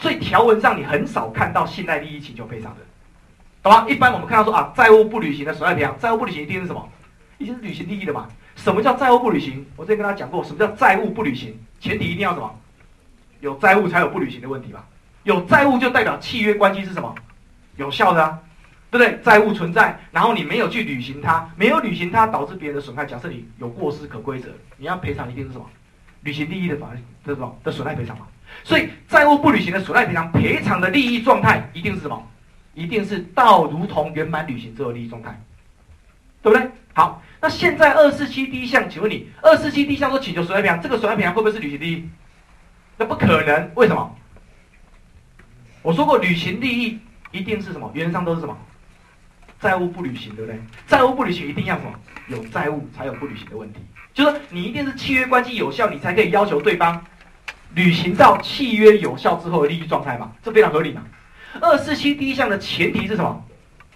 所以条文上你很少看到信赖利益请求赔偿的，懂吗？一般我们看到说啊，债务不履行的损害赔偿，债务不履行一定是什么？一定是履行利益的嘛。什么叫债务不履行？我之前跟大家讲过，什么叫债务不履行？前提一定要什么？有债务才有不履行的问题吧？有债务就代表契约关系是什么？有效的啊，对不对？债务存在，然后你没有去履行它，没有履行它导致别人的损害，假设你有过失可归责，你要赔偿一定是什么？履行利益的法律这种的损害赔偿嘛。所以债务不履行的损害赔偿，赔偿的利益状态一定是什么？一定是到如同圆满履行之后的利益状态，对不对？好，那现在247第一项，请问你247第一项说请求损害赔偿，这个损害赔偿会不会是履行利益？那不可能，为什么？我说过，履行利益一定是什么？原则上都是什么？债务不履行，对不对？债务不履行一定要什么？有债务才有不履行的问题，就是说你一定是契约关系有效，你才可以要求对方履行到契约有效之后的利益状态嘛，这非常合理嘛。247第一项的前提是什么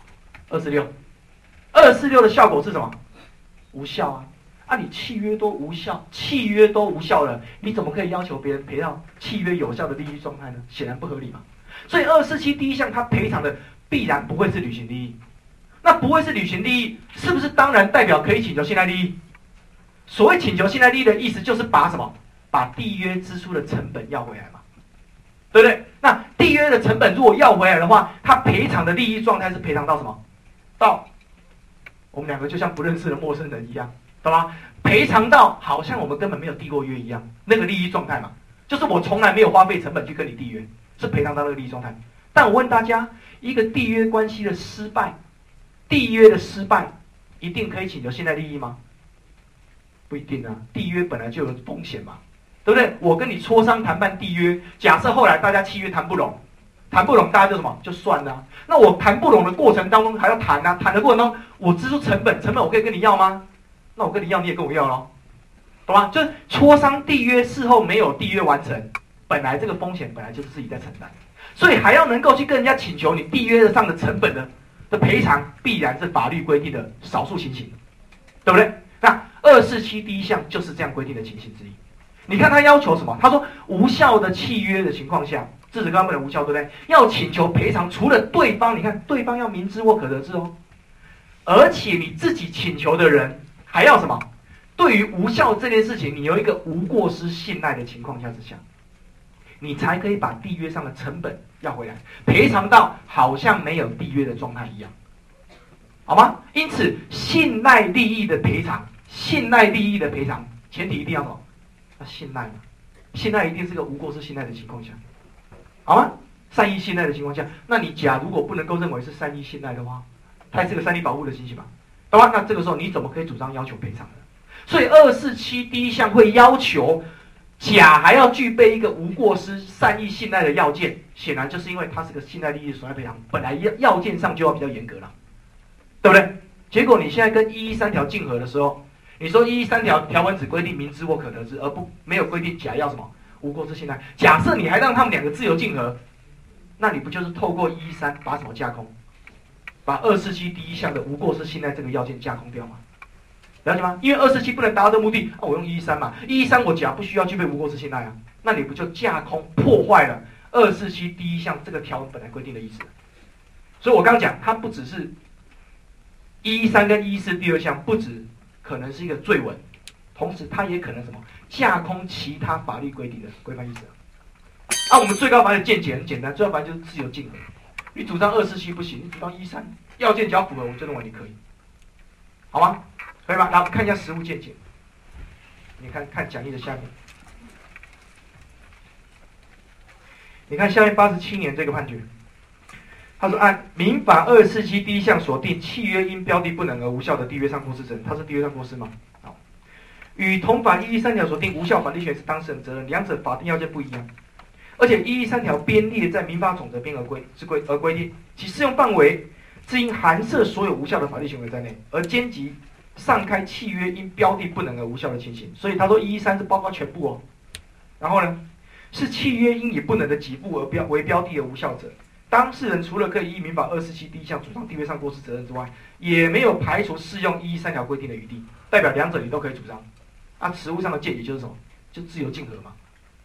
？246的效果是什么？无效啊！啊，你契约都无效，契约都无效了，你怎么可以要求别人赔到契约有效的利益状态呢？显然不合理嘛。所以247第一项，它赔偿的必然不会是履行利益。那不会是履行利益，是不是当然代表可以请求信赖利益？所谓请求信赖利益的意思，就是把什么？把缔约支出的成本要回来嘛，对不对？那缔约的成本如果要回来的话，他赔偿的利益状态是赔偿到什么？到我们两个就像不认识的陌生人一样，懂吗？赔偿到好像我们根本没有缔过约一样，那个利益状态嘛，就是我从来没有花费成本去跟你缔约，是赔偿到那个利益状态。但我问大家，一个缔约关系的失败，缔约的失败一定可以请求信赖利益吗？不一定啊，缔约本来就有风险嘛，对不对？我跟你磋商谈判缔约，假设后来大家契约谈不拢，大家就什么就算了啊。那我谈不拢的过程当中还要谈啊，谈的过程当中我支出成本我可以跟你要吗？那我跟你要你也跟我要咯，懂吗？就是磋商缔约事后没有缔约完成，本来这个风险本来就是自己在承担，所以还要能够去跟人家请求你缔约上的成本的赔偿，必然是法律规定的少数情形，对不对？那247第一项就是这样规定的情形之一。你看他要求什么？他说无效的契约的情况下，制止刚不能无效，对不对？要请求赔偿，除了对方，你看对方要明知或可得知哦，而且你自己请求的人还要什么？对于无效这件事情，你有一个无过失信赖的情况下之下，你才可以把缔约上的成本要回来，赔偿到好像没有缔约的状态一样，好吗？因此，信赖利益的赔偿，前提一定要什么？要信赖嘛，信赖一定是个无过失信赖的情况下，好吗？善意信赖的情况下，那你假如果不能够认为是善意信赖的话，它也是个善意保护的情形嘛，懂吗？那这个时候你怎么可以主张要求赔偿呢？所以247第一项会要求甲还要具备一个无过失善意信赖的要件，显然就是因为它是个信赖利益损害赔偿，本来要件上就要比较严格了，对不对？结果你现在跟113条竞合的时候，你说113条条文只规定明知或可得知，而没有规定甲要什么无过失信赖。假设你还让他们两个自由竞合，那你不就是透过113把什么架空？把247第一项的无过失信赖这个要件架空掉吗？了解吗？因为247不能达到这个目的啊，我用113嘛，113我甲不需要具备无过失信赖啊，那你不就架空破坏了247第一项这个条文本来规定的意思？所以我刚刚讲，它不只是113跟114第二项，不止可能是一个罪文，同时它也可能什么架空其他法律规定的规范意思啊。我们最高法院的见解很简单，最高法院就是自由竞合。你主张247不行，你主张113要件只要符合，我就认为你可以，好吗？可以吧？来，我们看一下实务见解。你看讲义的下面，你看下面87年这个判决，他说按民法247第一项所定，契约因标的不能而无效的缔约上过失责任，他是缔约上过失吗？好，与同法113条所定无效法律权是当事人责任，两者法定要件不一样。而且113条编列在民法总则编而规定，其适用范围是应含涉所有无效的法律行为在内，而兼及上开契约因标的不能而无效的情形。所以他说113是包括全部哦。然后呢，是契约因以不能的几部为标的而无效者，当事人除了可以依民法247第一项主张缔约上过失责任之外，也没有排除适用113条规定的余地，代表两者你都可以主张。实务上的见解就是什么？就自由竞合嘛。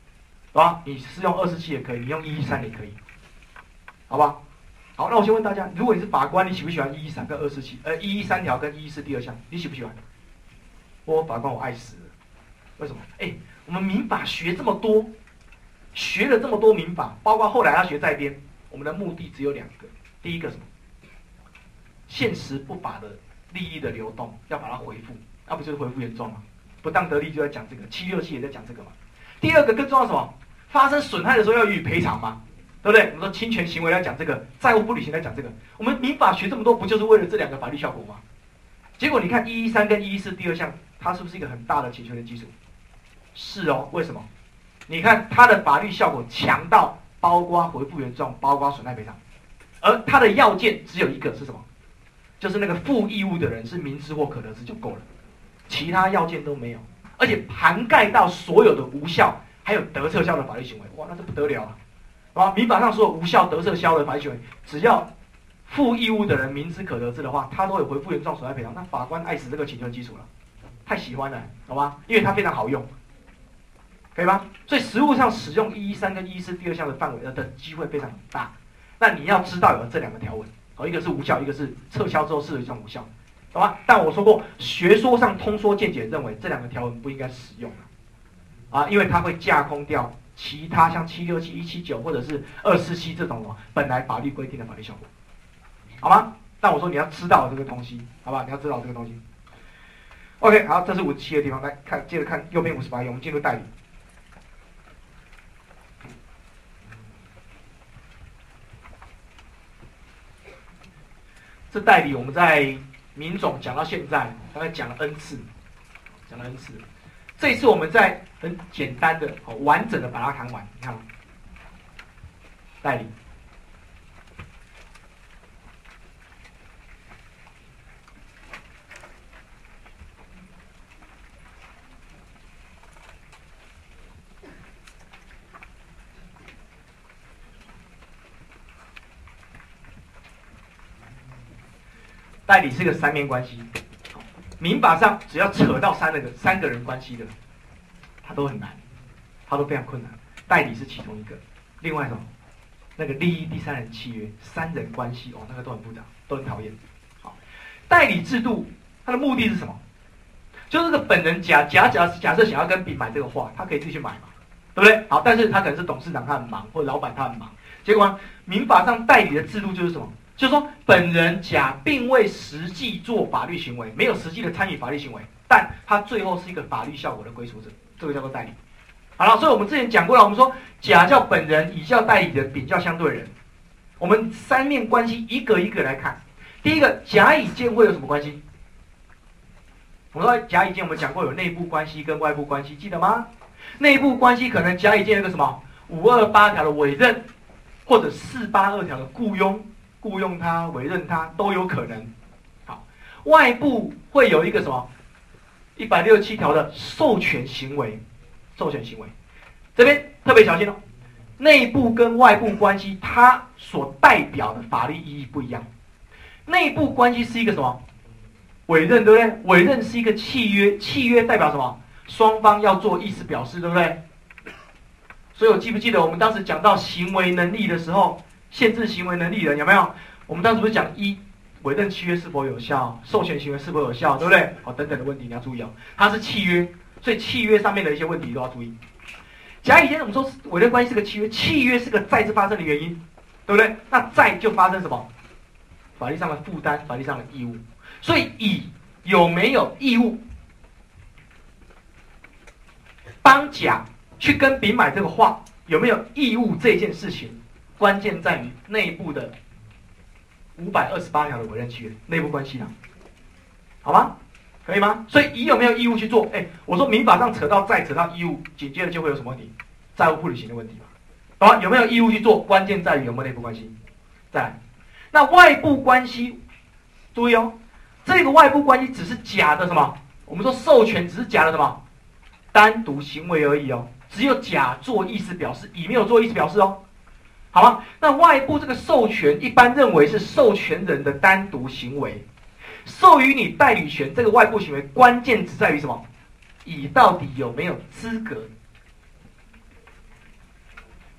对吧？你是用247也可以，你用113也可以，好不好？好，那我先问大家，如果你是法官，你喜不喜欢113跟113条跟114第2项，你喜不喜欢？我法官我爱死了，为什么？我们民法学这么多，学了这么多民法，包括后来要学在编，我们的目的只有2个，第一个什么？现实不法的利益的流动，要把它回复，那不就是回复原状吗？不当得利就在讲这个，767也在讲这个嘛。第二个更重要什么？发生损害的时候要予以赔偿嘛，对不对？我们说侵权行为来讲这个，债务不履行来讲这个，我们民法学这么多，不就是为了这2个法律效果吗？结果你看113跟114第2项，它是不是一个很大的侵权的基础？是哦，为什么？你看它的法律效果强到包括回复原状，包括损害赔偿，而它的要件只有一个是什么？就是那个负义务的人是明知或可得知就够了，其他要件都没有，而且涵盖到所有的无效还有得撤销的法律行为，哇，那这不得了啊！民法上所有无效得撤销的法律行为，只要负义务的人明知可得知的话，他都有回复原状损害赔偿，那法官爱死这个请求基础了，太喜欢了，好吧？因为它非常好用，可以吗？所以实务上使用113跟114第2项的范围的机会非常大，那你要知道有这2个条文。一个是无效，一个是撤销之后是一种无效，懂吗？但我说过，学说上通说见解认为这2个条文不应该使用因为它会架空掉其他像767、179或者是247这种本来法律规定的法律效果，好吗？但我说你要知道这个东西，好吧？你要知道这个东西。OK， 好，这是57的地方，来看，接着看右边58页，我们进入代理。这代理我们在民总讲到现在，大概讲了 N 次，这一次我们再很简单的、完整的把它谈完。你看，代理，代理是个3面关系，民法上只要扯到3个人关系的，它都很难，它都非常困难。代理是其中一个，另外什么？那个利益第三人契约，3人关系那个都很复杂，都很讨厌。好，代理制度它的目的是什么？就是这个本人假设想要跟丙买这个画，他可以自己去买嘛，对不对？好，但是他可能是董事长他很忙，或者老板他很忙，结果民法上代理的制度就是什么？就是说，本人甲并未实际做法律行为，没有实际的参与法律行为，但他最后是一个法律效果的归属者，这个叫做代理。好了，所以我们之前讲过了，我们说甲叫本人，乙叫代理人，丙叫相对人。我们3面关系一个一个来看。第一个，甲乙间会有什么关系？我们说甲乙间我们讲过有内部关系跟外部关系，记得吗？内部关系可能甲乙间有个什么528条的委任，或者482条的雇佣他、委任他都有可能。好，外部会有一个什么167条的授权行为，这边特别小心哦。内部跟外部关系，它所代表的法律意义不一样。内部关系是一个什么？委任，对不对？委任是一个契约，契约代表什么？双方要做意思表示，对不对？所以我记不记得我们当时讲到行为能力的时候？限制行为能力人有没有？我们当时不是讲委任契约是否有效，授权行为是否有效，对不对？等等的问题你要注意它是契约，所以契约上面的一些问题都要注意。甲乙间我们说委任关系是个契约，契约是个债之发生的原因，对不对？那债就发生什么？法律上的负担，法律上的义务。所以乙有没有义务帮甲去跟丙买这个画？有没有义务这件事情？关键在于内部的528条的委任契约，内部关系好吗？可以吗？所以乙有没有义务去做？我说民法上扯到债，扯到义务，紧接着就会有什么问题？债务不履行的问题嘛。好，有没有义务去做？关键在于有没有内部关系。再来，那外部关系，注意这个外部关系只是甲的什么？我们说授权只是甲的什么？单独行为而已只有甲做意思表示，乙没有做意思表示好吗？那外部这个授权一般认为是授权人的单独行为，授予你代理权这个外部行为，关键只在于什么？乙到底有没有资格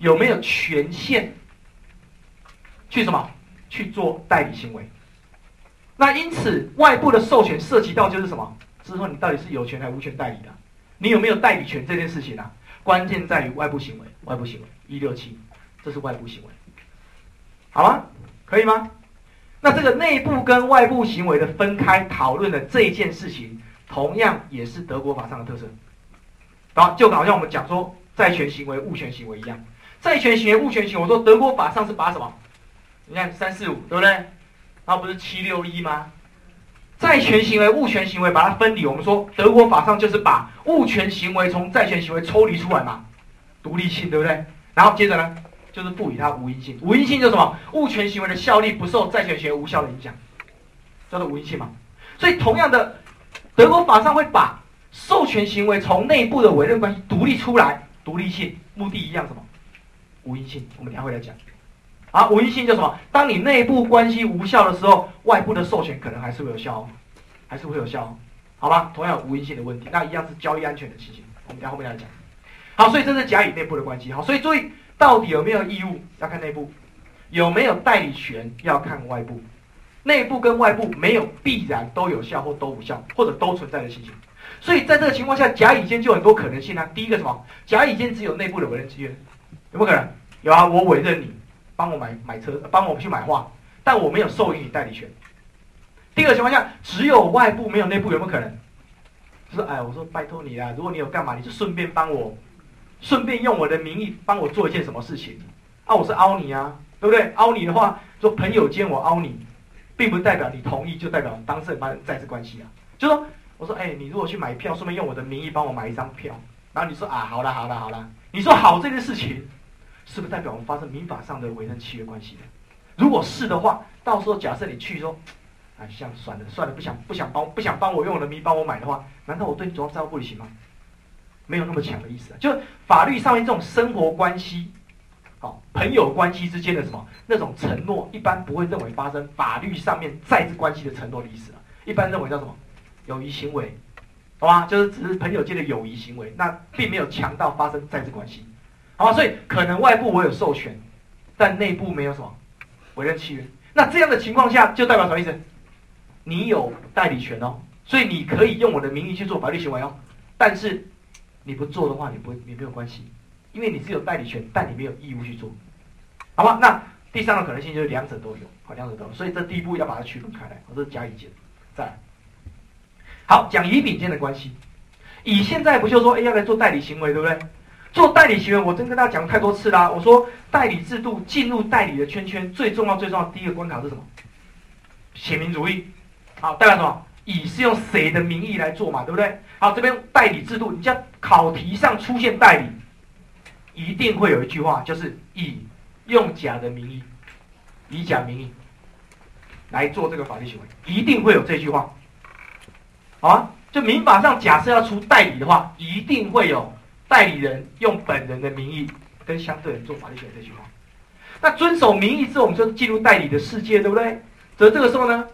有没有权限去什么去做代理行为。那因此外部的授权涉及到就是什么？之后你到底是有权还无权代理的？你有没有代理权这件事情啊？关键在于外部行为，外部行为167，这是外部行为，好吗？可以吗？那这个内部跟外部行为的分开讨论的这一件事情，同样也是德国法上的特色。好，就好像我们讲说债权行为、物权行为一样，债权行为、物权行为，我说德国法上是把什么？你看345，对不对？然后不是761吗？债权行为、物权行为把它分离，我们说德国法上就是把物权行为从债权行为抽离出来嘛，独立性，对不对？然后接着呢，就是赋予它无因性。无因性就是什么？物权行为的效力不受债权行为无效的影响，叫做无因性嘛。所以同样的，德国法上会把授权行为从内部的委任关系独立出来，独立性，目的一样什么？无因性。我们等一下会来讲。啊，无因性就什么？当你内部关系无效的时候，外部的授权可能还是会有效哦，还是会有效哦，好吧？同样有无因性的问题，那一样是交易安全的情形，我们等一下后面来讲。好，所以这是甲乙内部的关系。好，所以注意，到底有没有义务要看内部，有没有代理权要看外部，内部跟外部没有必然都有效或都无效，或者都存在的情形。所以在这个情况下，甲乙间就有很多可能性啊。第一个什么？甲乙间只有内部的委任契约，有没有可能？有啊，我委任你。帮我买车，帮我去买画，但我没有授予你代理权。第二个情况下，只有外部没有内部，有没有可能？就是哎，我说拜托你啦，如果你有干嘛，你就顺便帮我，顺便用我的名义帮我做一件什么事情啊？我是凹你啊，对不对？凹你的话，说朋友间我凹你，并不代表你同意，就代表当事人发生债务关系啊。就说我说哎，你如果去买票，顺便用我的名义帮我买一张票，然后你说啊，好啦，你说好这件事情。是不是代表我们发生民法上的委任契约关系的？如果是的话，到时候假设你去说，哎，像算了，不想帮我用我的名义帮我买的话，难道我对你主张债务不履行吗？没有那么强的意思啊，就法律上面这种生活关系，好，朋友关系之间的什么那种承诺，一般不会认为发生法律上面债务关系的承诺的意思啊，一般认为叫什么友谊行为，好吧？就是只是朋友间的友谊行为，那并没有强到发生债务关系。好，所以可能外部我有授权，但内部没有什么委任契约。那这样的情况下，就代表什么意思？你有代理权哦，所以你可以用我的名义去做法律行为哦。但是你不做的话，你没有关系，因为你是有代理权，但你没有义务去做，好吧？那第三个可能性就是两者都有，好，两者都有。所以这第一步要把它区分开来，这是甲乙间。再来，好，讲乙丙间的关系。乙现在不就说，哎，要来做代理行为，对不对？做代理行为，我真跟大家讲太多次啦。我说代理制度进入代理的圈圈，最重要的第一个关卡是什么？显明主义。好，代表什么？乙是用谁的名义来做嘛，对不对？好，这边代理制度，你像考题上出现代理，一定会有一句话，就是乙用甲的名义，以甲名义来做这个法律行为，一定会有这句话。好啊，就民法上假设要出代理的话，一定会有代理人用本人的名义跟相对人做法律行为这句话。那遵守名义之后，我们就进入代理的世界，对不对？则这个时候呢，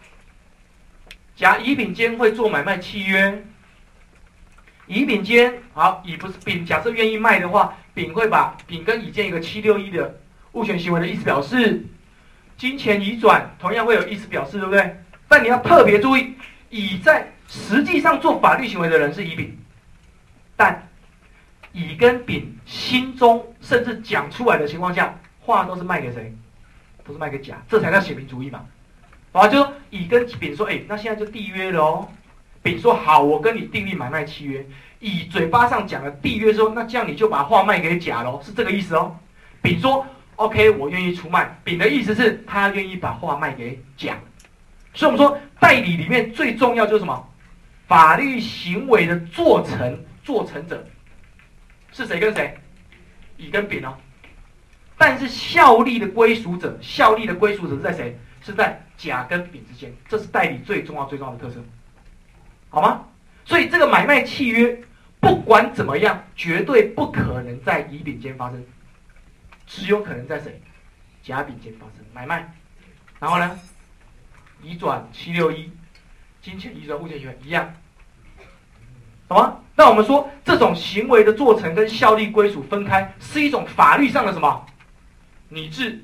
甲乙丙间会做买卖契约。乙丙间，好，乙不是丙，假设愿意卖的话，丙会把丙跟乙间一个761的物权行为的意思表示，金钱移转同样会有意思表示，对不对？但你要特别注意，乙在实际上做法律行为的人是乙丙，但乙跟丙心中甚至讲出来的情况下，话都是卖给谁？都是卖给甲，这才叫显明主义嘛。好，就说乙跟丙说，哎，那现在就缔约了哦。丙说好，我跟你订立买卖契约。乙嘴巴上讲了缔约说，那这样你就把画卖给甲喽，是这个意思哦。丙说 OK， 我愿意出卖。丙的意思是他愿意把画卖给甲。所以我们说代理里面最重要就是什么？法律行为的做成者是谁跟谁？乙跟丙哦。但是效力的归属者是在谁？是在甲跟丙之间，这是代理最重要的特色，好吗？所以这个买卖契约不管怎么样，绝对不可能在乙丙间发生，只有可能在谁？甲丙间发生买卖。然后呢，移转761，金钱移转物权行为一样， 懂吗？那我们说这种行为的做成跟效力归属分开，是一种法律上的什么？拟制。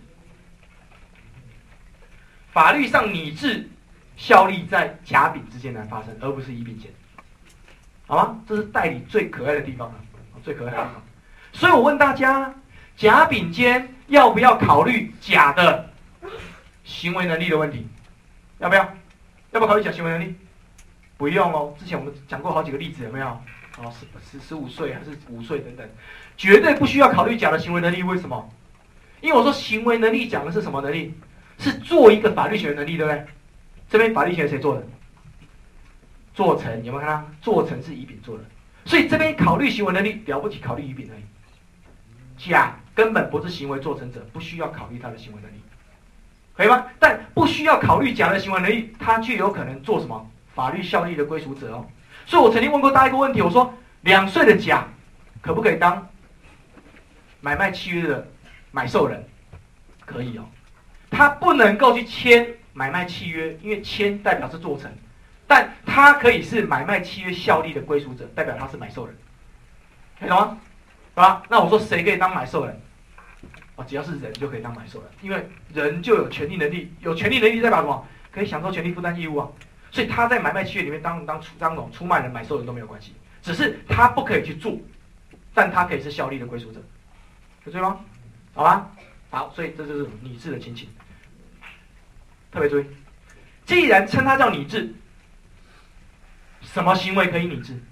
法律上拟制效力在甲丙之间来发生，而不是乙丙间。好吗？这是代理最可爱的地方了，最可爱的地方。所以我问大家，甲丙间要不要考虑甲的行为能力的问题？要不要？要不要考虑甲行为能力？不用哦。之前我们讲过好几个例子，有没有？哦，15岁还是5岁等等，绝对不需要考虑甲的行为能力。为什么？因为我说行为能力讲的是什么能力？是做一个法律行为能力，对不对？这边法律行为谁做的？做成，有没有看到？做成是乙丙做的，所以这边考虑行为能力了不起，考虑乙丙而已。甲根本不是行为做成者，不需要考虑他的行为能力，可以吗？但不需要考虑甲的行为能力，他却有可能做什么？法律效力的归属者哦。所以我曾经问过大家一个问题，我说2岁的甲可不可以当买卖契约的买受人？可以哦。他不能够去签买卖契约，因为签代表是做成，但他可以是买卖契约效力的归属者，代表他是买受人，可以懂吗？对吧？那我说谁可以当买受人？哦，只要是人就可以当买受人，因为人就有权利能力，有权利能力代表什么？可以享受权利负担义务啊。所以他在买卖契约里面当出卖人、买受人都没有关系，只是他不可以去做，但他可以是效力的归属者，有对吗？好吧？好，所以这就是拟制的情形。特别注意，既然称它叫拟制，什么行为可以拟制？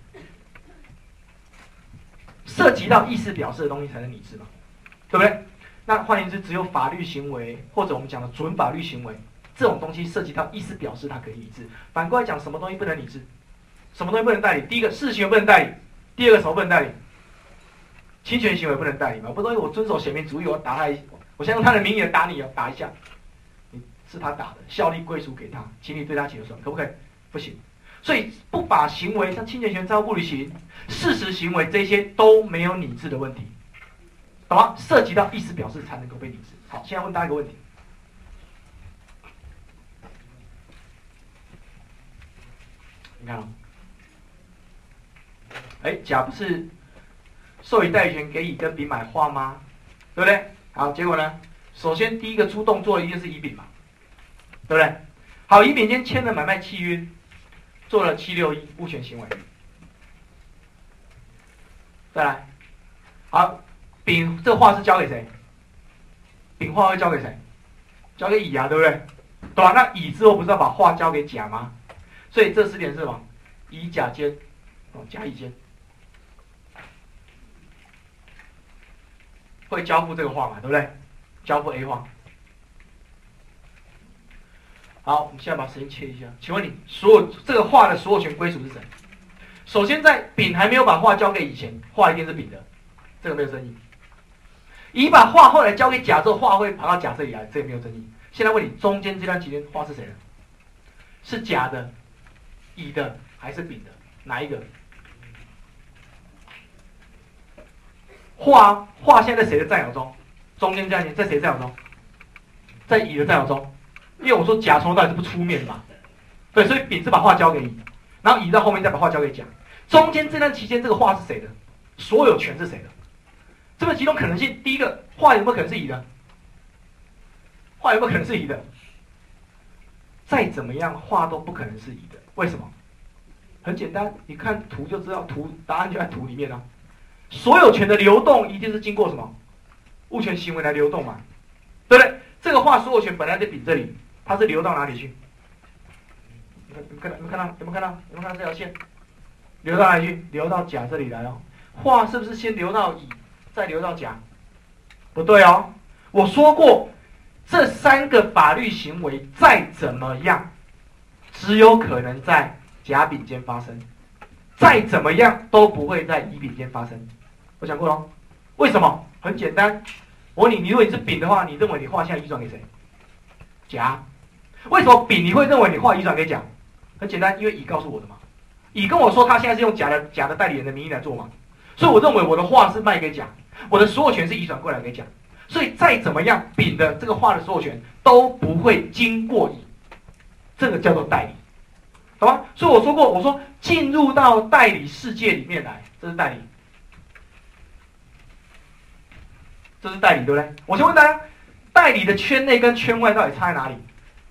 涉及到意思表示的东西才能拟制嘛，对不对？那换言之，只有法律行为或者我们讲的准法律行为这种东西涉及到意思表示，它可以拟制。反过来讲，什么东西不能拟制？什么东西不能代理？第一个，事行为不能代理；第二个，什么不能代理？侵权行为不能代理嘛？不是我遵守显明主义，我打他我先用他的名义打你，打一下。是他打的，效力归属给他，请你对他起诉，可不可以？不行。所以不法行为像侵权行为、照顾履行、事实行为这些都没有拟制的问题，懂吗？涉及到意思表示才能够被拟制。好，现在问大家一个问题，你看哦，甲不是授予代理权给乙跟丙买画吗？对不对？好，结果呢？首先第一个出动作的一定是乙丙嘛。对不对？好，乙丙间签了买卖契约，做了761物权行为。再来，好，丙这画是交给谁？丙画会交给谁？交给乙啊，对不对？对吧？那乙之后不是要把画交给甲吗？所以这10点是什么？乙甲间，甲乙间会交付这个画嘛，对不对？交付 A 画。好，我们现在把时间切一下。请问你这个画的所有权归属是谁？首先，在丙还没有把画交给乙前，画一定是丙的，这个没有争议。乙把画后来交给甲之后，画会跑到甲这里来，这个没有争议。现在问你，中间这段期间画是谁的？是甲的、乙的还是丙的？哪一个？画现在在谁的占有中？中间这段在谁占有中？在乙的占有中。因为我说甲从头到尾是不出面嘛，对，所以丙是把画交给乙，然后乙在后面再把画交给甲，中间这段期间这个画是谁的？所有权是谁的？这么几种可能性，第一个，画有没有可能是乙的？画有没有可能是乙的？再怎么样，画都不可能是乙的，为什么？很简单，你看图就知道，答案就在图里面啊。所有权的流动一定是经过什么？物权行为来流动嘛，对不对？这个画所有权本来在丙这里。它是流到哪里去？有没有看到这条线？流到哪里去？流到甲这里来哦。画是不是先流到乙，再流到甲？不对哦。我说过，这3个法律行为再怎么样，只有可能在甲丙间发生，再怎么样都不会在乙丙间发生。我讲过了，为什么？很简单，我问你，如果你是丙的话，你认为你画现在移转给谁？甲。为什么丙你会认为你画移转给甲？很简单，因为乙告诉我的嘛。乙跟我说他现在是用甲的代理人的名义来做嘛，所以我认为我的画是卖给甲，我的所有权是移转过来给甲，所以再怎么样，丙的这个画的所有权都不会经过乙，这个叫做代理。 懂吗？所以我说过，我说进入到代理世界里面来，这是代理，这是代理，对不对？我先问大家，代理的圈内跟圈外到底差在哪里？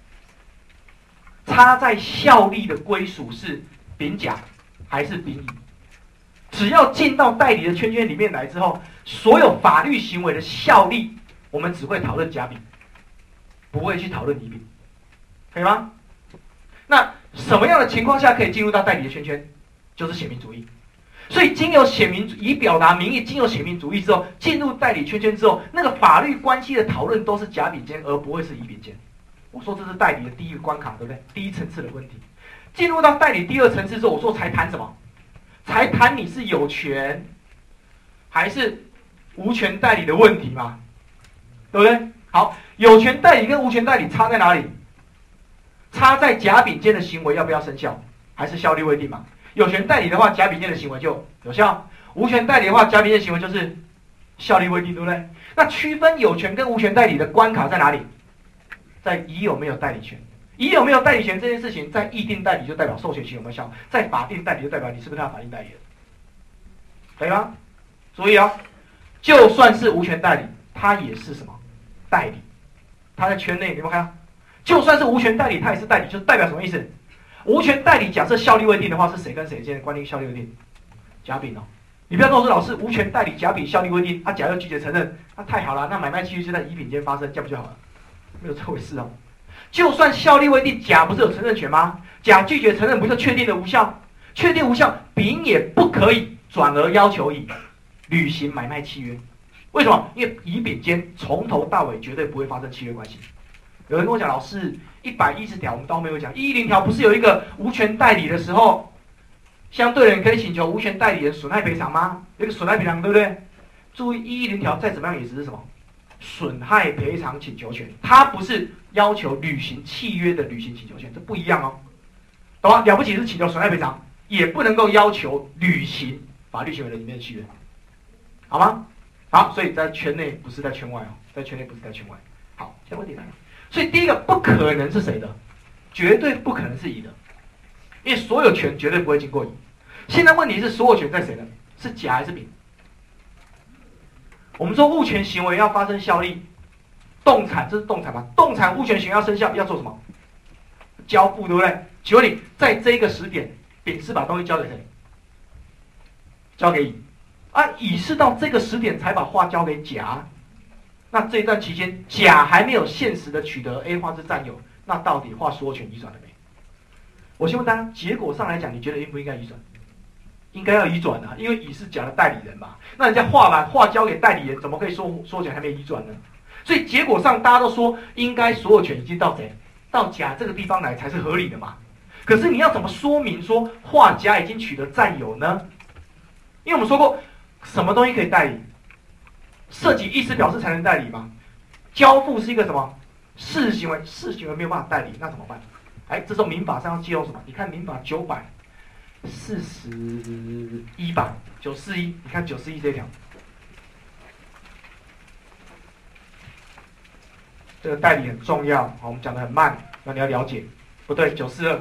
差在效力的归属是丙甲还是丙乙？只要进到代理的圈圈里面来之后，所有法律行为的效力，我们只会讨论甲丙，不会去讨论乙丙，可以吗？那什么样的情况下可以进入到代理的圈圈？就是显明主义。所以经由显明以表达民意，经由显明主义之后，进入代理圈圈之后，那个法律关系的讨论都是甲丙间，而不会是乙丙间。我说这是代理的第一个关卡，对不对？第一层次的问题。进入到代理第二层次之后，我说才谈什么？才谈你是有权还是无权代理的问题嘛，对不对？好，有权代理跟无权代理差在哪里？差在甲丙间的行为要不要生效，还是效力未定嘛？有权代理的话，甲丙间的行为就有效；无权代理的话，甲丙间的行为就是效力未定，对不对？那区分有权跟无权代理的关卡在哪里？在乙有没有代理权？乙有没有代理权这件事情，在议定代理就代表授权权有没有效，在法定代理就代表你是不是他的法定代理人，可以吗？注意哦，就算是无权代理，他也是什么代理？他在圈内，你们看，就算是无权代理，他也是代理，就代表什么意思？无权代理假设效力未定的话，是谁跟谁之间的关定效力未定？甲丙哦。你不要跟我说老师无权代理甲丙效力未定，甲又拒绝承认，那太好了，那买卖契约就在乙丙间发生，这样不就好了？没有这回事哦。就算效力未定，甲不是有承认权吗？甲拒绝承认，不就确定的无效？确定无效，丙也不可以转而要求乙履行买卖契约。为什么？因为乙丙间从头到尾绝对不会发生契约关系。有人跟我讲，老师110条我们都没有讲，110条不是有一个无权代理的时候，相对人可以请求无权代理人损害赔偿吗？有一个损害赔偿，对不对？注意110条再怎么样也只是什么？损害赔偿请求权，它不是要求履行契约的履行请求权，这不一样哦，懂吗？了不起是请求损害赔偿，也不能够要求履行法律行为的里面的契约，好吗？好，所以在圈内不是在圈外哦，在圈内不是在圈外。好，现在问题来了，所以第一个不可能是谁的，绝对不可能是乙的，因为所有权绝对不会经过乙。现在问题是所有权在谁呢？是甲还是丙？我们说物权行为要发生效力，动产这是动产嘛？动产物权行为要生效，要做什么？交付，对不对？请问你在这个时点，丙是把东西交给谁？交给乙，啊，乙是到这个时点才把画交给甲。那这一段期间，甲还没有现实的取得 A 画之占有，那到底画所有权移转了没？我先问大家，结果上来讲，你觉得应不应该移转？应该要移转啊，因为乙是甲的代理人嘛。那人家画交给代理人，怎么可以说所有权还没移转呢？所以结果上大家都说，应该所有权已经到谁？到甲这个地方来才是合理的嘛。可是你要怎么说明说画甲已经取得占有呢？因为我们说过，什么东西可以代理？涉及意思表示才能代理嘛。交付是一个什么事实行为？事实行为没有办法代理，那怎么办？哎，这时候民法上要借用什么？你看民法941吧，941，你看941这一条，这个代理很重要。好，我们讲的很慢，那你要了解。不对，942，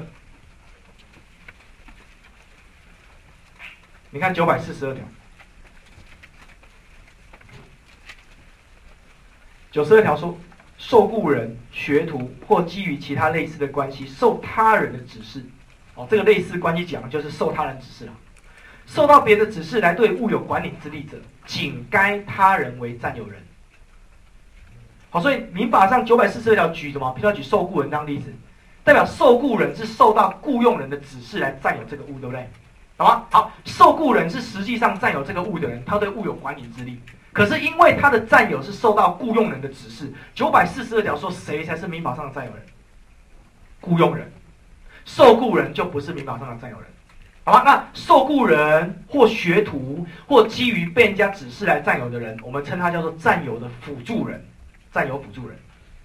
你看942条。92条说，受雇人、学徒或基于其他类似的关系，受他人的指示，哦，这个类似关系讲的就是受他人指示了。受到别的指示来对物有管理之力者，仅该他人为占有人。好，所以民法上942条举什么？譬如举受雇人当例子，代表受雇人是受到雇用人的指示来占有这个物，对不对？好吗？好，受雇人是实际上占有这个物的人，他对物有管理之力。可是因为他的占有是受到雇用人的指示，942条说谁才是民法上的占有人？雇用人，受雇人就不是民法上的占有人，好吧？那受雇人或学徒或基于被人家指示来占有的人，我们称他叫做占有的辅助人，占有辅助人，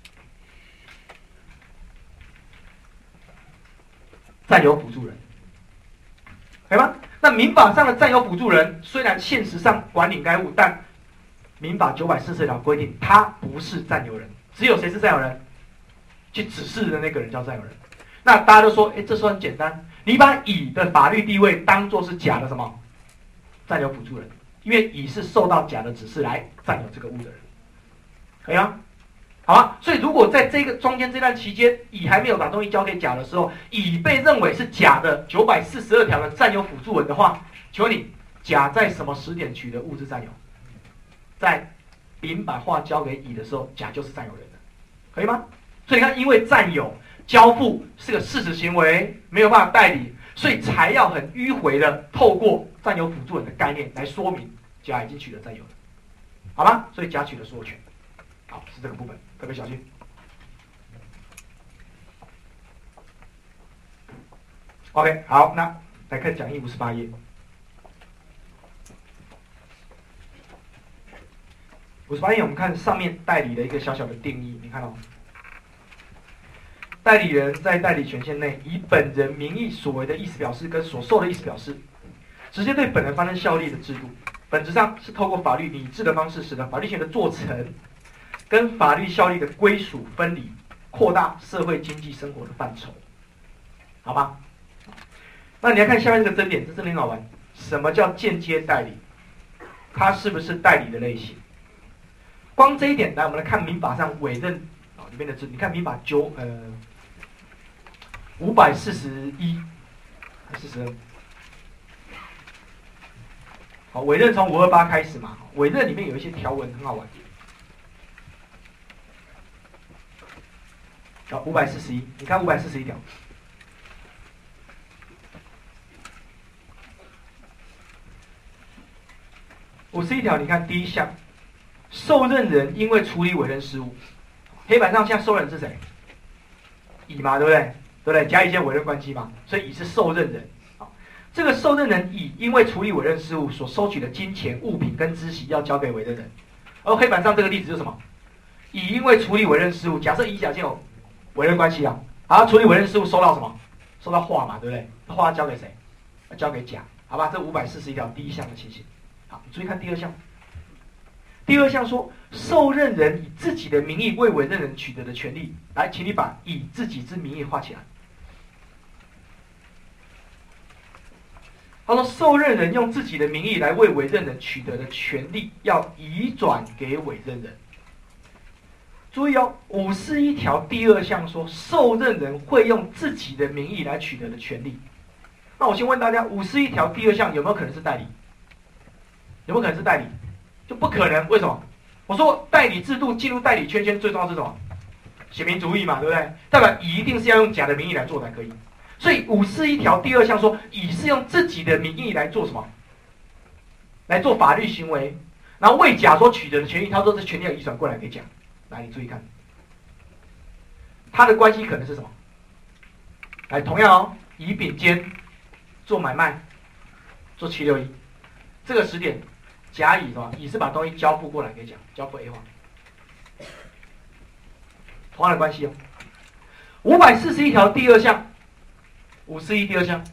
占有辅助人，可以吗？那民法上的占有辅助人虽然现实上管理该物，但民法944条规定，他不是占有人，只有谁是占有人？去指示的那个人叫占有人。那大家都说，这说很简单， 你把乙的法律地位当作是甲的什么占有辅助人，因为乙是受到甲的指示来占有这个物的人，可以吗？好吧，所以如果在这个中间这段期间，乙还没有把东西交给甲的时候，乙被认为是甲的942条的占有辅助人的话，请问你，甲在什么时点取得物质占有？在丙把话交给乙的时候，甲就是占有人的，可以吗？所以你看，因为占有交付是个事实行为，没有办法代理，所以才要很迂回的透过占有辅助人的概念来说明甲已经取得占有了，好吗？所以甲取得所有权，好，是这个部分，特别小心。OK， 好，那来看讲义58页。58页，我们看上面代理的一个小小的定义，你看到、代理人在代理权限内，以本人名义所为的意思表示跟所受的意思表示，直接对本人发生效力的制度，本质上是透过法律拟制的方式，使得法律权的做成跟法律效力的归属分离，扩大社会经济生活的范畴，好吧？那你来看下面这个争点，这真的很好玩。什么叫间接代理？它是不是代理的类型？光这一点，来我们来看民法上委任里面的字，你看民法541还是42？好，委任从528开始嘛，委任里面有一些条文很好玩。好，541，你看541条。51条，你看第一项，受任人因为处理委任事务，黑板上现在受任人是谁？乙嘛，对不对？对不对？甲乙间委任关系嘛，所以乙是受任人。这个受任人乙因为处理委任事务所收取的金钱、物品跟孳息要交给委任人。而黑板上这个例子是什么？乙因为处理委任事务，假设乙甲间有委任关系啊，然后处理委任事务收到什么？收到话嘛，对不对？话交给谁？交给甲，好吧？这541条第一项的情形。好，你注意看第二项。第二项说，受任人以自己的名义为委任人取得的权利，来，请你把以自己之名义画起来。他说，受任人用自己的名义来为委任人取得的权利，要移转给委任人。注意哦，541条第二项说，受任人会用自己的名义来取得的权利。那我先问大家，541条第二项有没有可能是代理？有没有可能是代理？就不可能，为什么？我说代理制度进入代理圈圈，最重要是什么？显明主义嘛，对不对？代表乙一定是要用甲的名义来做才可以。所以541条第二项说，乙是用自己的名义来做什么？来做法律行为，然后为甲所取得的权利，他说这权利要移转过来给甲。来，你注意看，他的关系可能是什么？来，同样哦，乙丙间做买卖，做761，这个时点。甲乙是吧？乙是把东西交付过来给甲，交付 A 化，同样的关系哦。541条第二项，541第二项，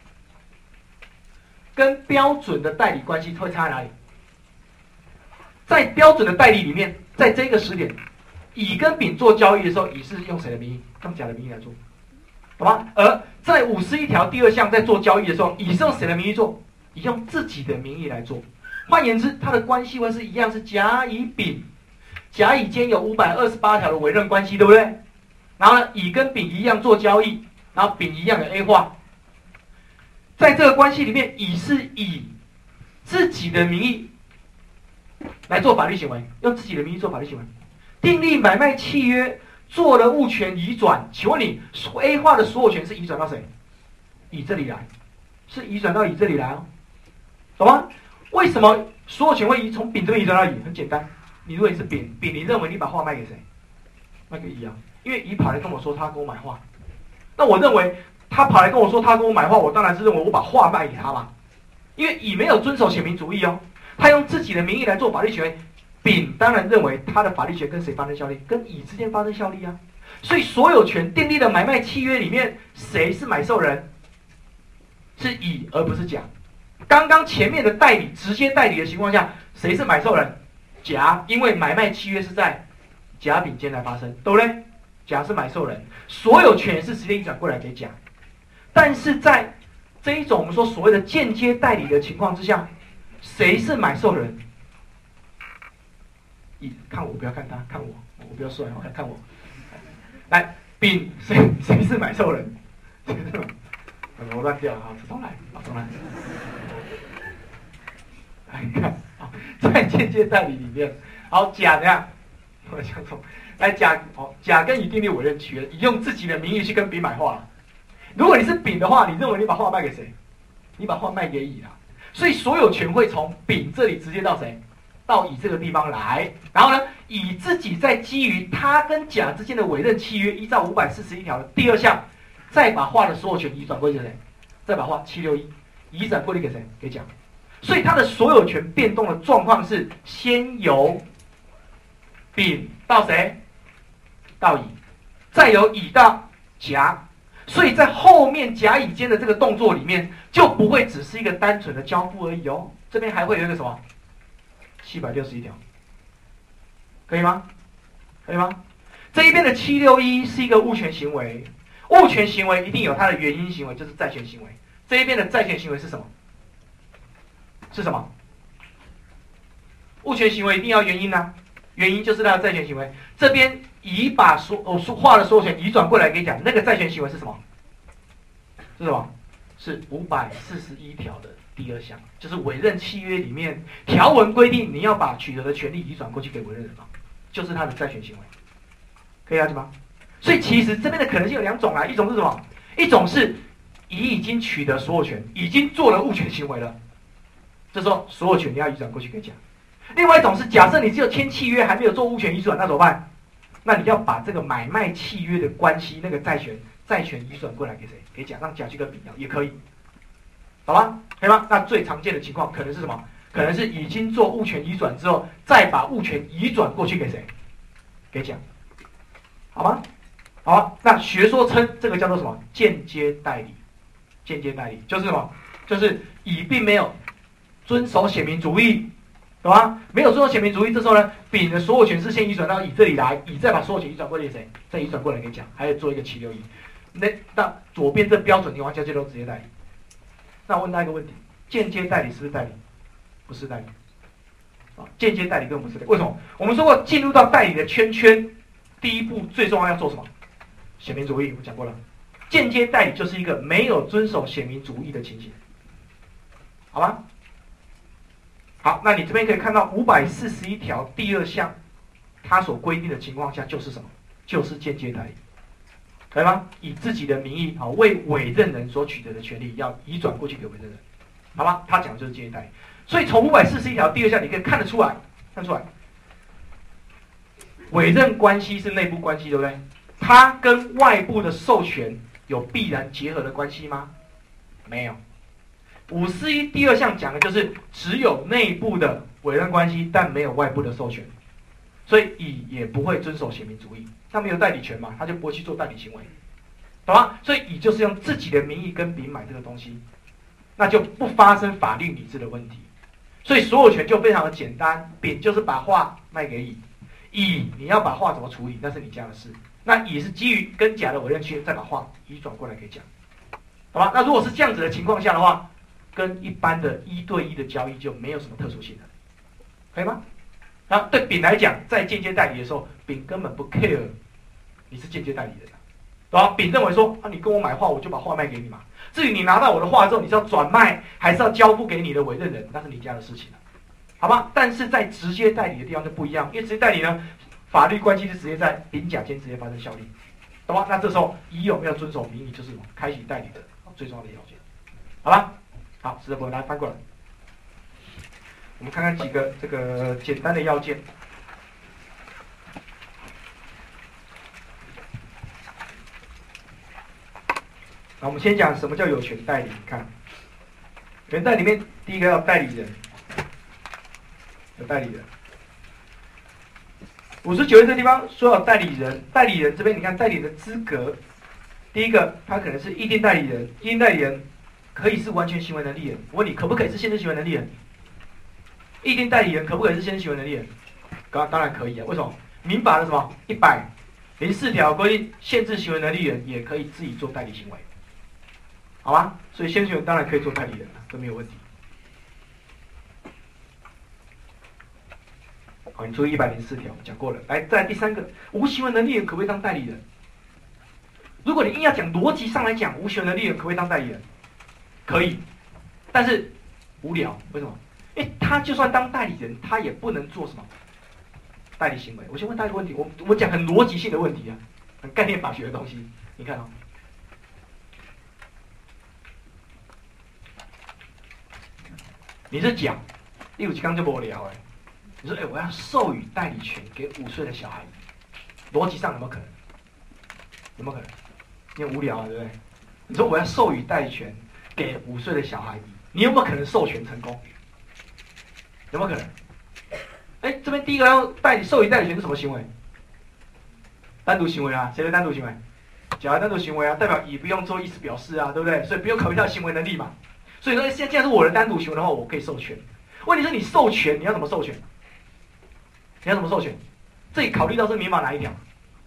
跟标准的代理关系会差在哪里？在标准的代理里面，在这个时点，乙跟丙做交易的时候，乙是用谁的名义？用甲的名义来做，好吗？而在51条第二项在做交易的时候，乙是用谁的名义做？乙用自己的名义来做。换言之，它的关系会是一样，是甲乙丙，甲乙间有528条的委任关系，对不对？然后呢，乙跟丙一样做交易，然后丙一样有 A 化。在这个关系里面，乙是以自己的名义来做法律行为，用自己的名义做法律行为，订立买卖契约，做了物权移转。请问你 A 化的所有权是移转到谁？乙这里来，是移转到乙这里来哦，懂吗？为什么所有权会从丙这边移转到乙？很简单，你如果你是丙，你认为你把画卖给谁？卖给乙啊，因为乙跑来跟我说他跟我买画，那我认为他跑来跟我说他跟我买画，我当然是认为我把画卖给他嘛，因为乙没有遵守显明主义哦，他用自己的名义来做法律行为，丙当然认为他的法律权跟谁发生效力？跟乙之间发生效力啊，所以所有权订立的买卖契约里面，谁是买受人？是乙而不是甲。刚刚前面的代理直接代理的情况下，谁是买受人？甲，因为买卖契约是在甲丙间来发生，对不对？甲是买受人，所有权是直接移转过来给甲。 但是在这一种我们说所谓的间接代理的情况之下，谁是买受人？看我，不要看他，看我，我比较帅，看我。来，丙谁是买受人？我乱掉了，好，重来，重来。来看，好，在间接代理里面，好，甲怎样？我讲错。来，甲跟乙订立委任契约，乙用自己的名义去跟丙买画了。如果你是丙的话，你认为你把画卖给谁？你把画卖给乙啦。所以所有权会从丙这里直接到谁？到乙这个地方来。然后呢，乙自己再基于他跟甲之间的委任契约，依照541条的第2项，再把画的所有权移转归给谁？再把画761移转归给谁？给甲。所以他的所有权变动的状况是先由丙到谁？到乙，再由乙到甲。所以在后面甲乙间的这个动作里面，就不会只是一个单纯的交付而已哦。这边还会有一个什么？761条，可以吗？可以吗？这一边的761是一个物权行为，物权行为一定有它的原因行为，就是债权行为。这一边的债权行为是什么？是什么？物权行为一定要原因啊，原因就是它的债权行为。这边乙把画的所有权移转过来给甲，那个债权行为是什么？是什么？是541条的第2项，就是委任契约里面条文规定你要把取得的权利移转过去给委任人嘛，就是他的债权行为，可以了解吗？所以其实这边的可能性有2种啦，一种是什么？一种是乙已经取得所有权，已经做了物权行为了，这时候所有权你要移转过去给甲。另外一种是假设你只有签契约还没有做物权移转，那怎么办？那你要把这个买卖契约的关系那个债权移转过来给谁？给甲，让甲去跟丙要也可以，好吗？可以吗？那最常见的情况可能是什么？可能是已经做物权移转之后，再把物权移转过去给谁？给甲，好吗？好，那学说称这个叫做什么？间接代理。间接代理就是什么？就是乙并没有遵守显明主义，懂吗？没有遵守显明主义，这时候呢，丙的所有权是先移转到乙这里来，乙再把所有权移转过来给谁？再移转过来给甲，还有做一个761。那左边这标准情况下就都直接代理。那我问大家一个问题：间接代理是不是代理？不是代理。间接代理根本不是代理。为什么？我们说过，进入到代理的圈圈，第一步最重要要做什么？显明主义，我讲过了。间接代理就是一个没有遵守显明主义的情形，好吗？好，那你这边可以看到541条第2项，它所规定的情况下就是什么？就是间接代理，可以吗？以自己的名义为委任人所取得的权利要移转过去给委任人，好吗？他讲的就是间接代理。所以从541条第2项你可以看得出来，委任关系是内部关系，对不对？它跟外部的授权有必然结合的关系吗？没有。541第2项讲的就是只有内部的委任关系，但没有外部的授权，所以乙也不会遵守显明主义，他没有代理权嘛，他就不会去做代理行为，懂吗？所以乙就是用自己的名义跟丙买这个东西，那就不发生法律理智的问题，所以所有权就非常的简单，丙就是把画卖给乙，乙你要把画怎么处理，那是你家的事。那乙是基于跟甲的委任契约，再把画移转过来给甲，好吧？那如果是这样子的情况下的话，跟一般的1对1的交易就没有什么特殊性了，可以吗？那对丙来讲，在间接代理的时候，丙根本不 care 你是间接代理人，对吧？丙认为说你跟我买画，我就把画卖给你嘛。至于你拿到我的画之后，你是要转卖还是要交付给你的委任人，那是你家的事情了，好吧？但是在直接代理的地方就不一样，因为直接代理呢，法律关系是直接在丙甲间直接发生效力，懂吗？那这时候乙有没有遵守名义，就是开启代理的最重要的要件，好吧？好，石头伯来翻过来，我们看看几个这个简单的要件。那我们先讲什么叫有权代理。看，有权代理里面第一个要代理人，有代理人。59页这地方说有代理人，代理人这边你看代理人的资格，第一个他可能是意定代理人，意定代理人可以是完全行为能力人。我问你，可不可以是限制行为能力人？意定代理人可不可以是限制行为能力人？当然可以啊。为什么？民法的什么104条规定，限制行为能力人也可以自己做代理行为， 好吗？所以先行员当然可以做代理人了，这没有问题。好，你注意104条讲过了。来，再来第3个，无行为能力人可不可以当代理人？如果你硬要讲逻辑上来讲，无行为能力人可不可以当代理人？可以，但是无聊。为什么？因为他就算当代理人，他也不能做什么代理行为。我先问大家一个问题，我讲很逻辑性的问题啊，很概念法学的东西。你看哦，你是讲，例如刚就无聊哎，你说我要授予代理权给5岁的小孩，逻辑上有没有可能？有没有可能？你很无聊啊，对不对？你说我要授予代理权给5岁的小孩，你有没有可能授权成功？有没有可能？哎，这边第一个要授予代理权是什么行为？单独行为啊，谁的单独行为？小孩单独行为啊，代表乙不用做意思表示啊，对不对？所以不用考虑他的行为能力嘛。所以说，现在既然是我的单独行为的话，我可以授权。问题是你授权，你要怎么授权？你要怎么授权？这里考虑到是民法哪一条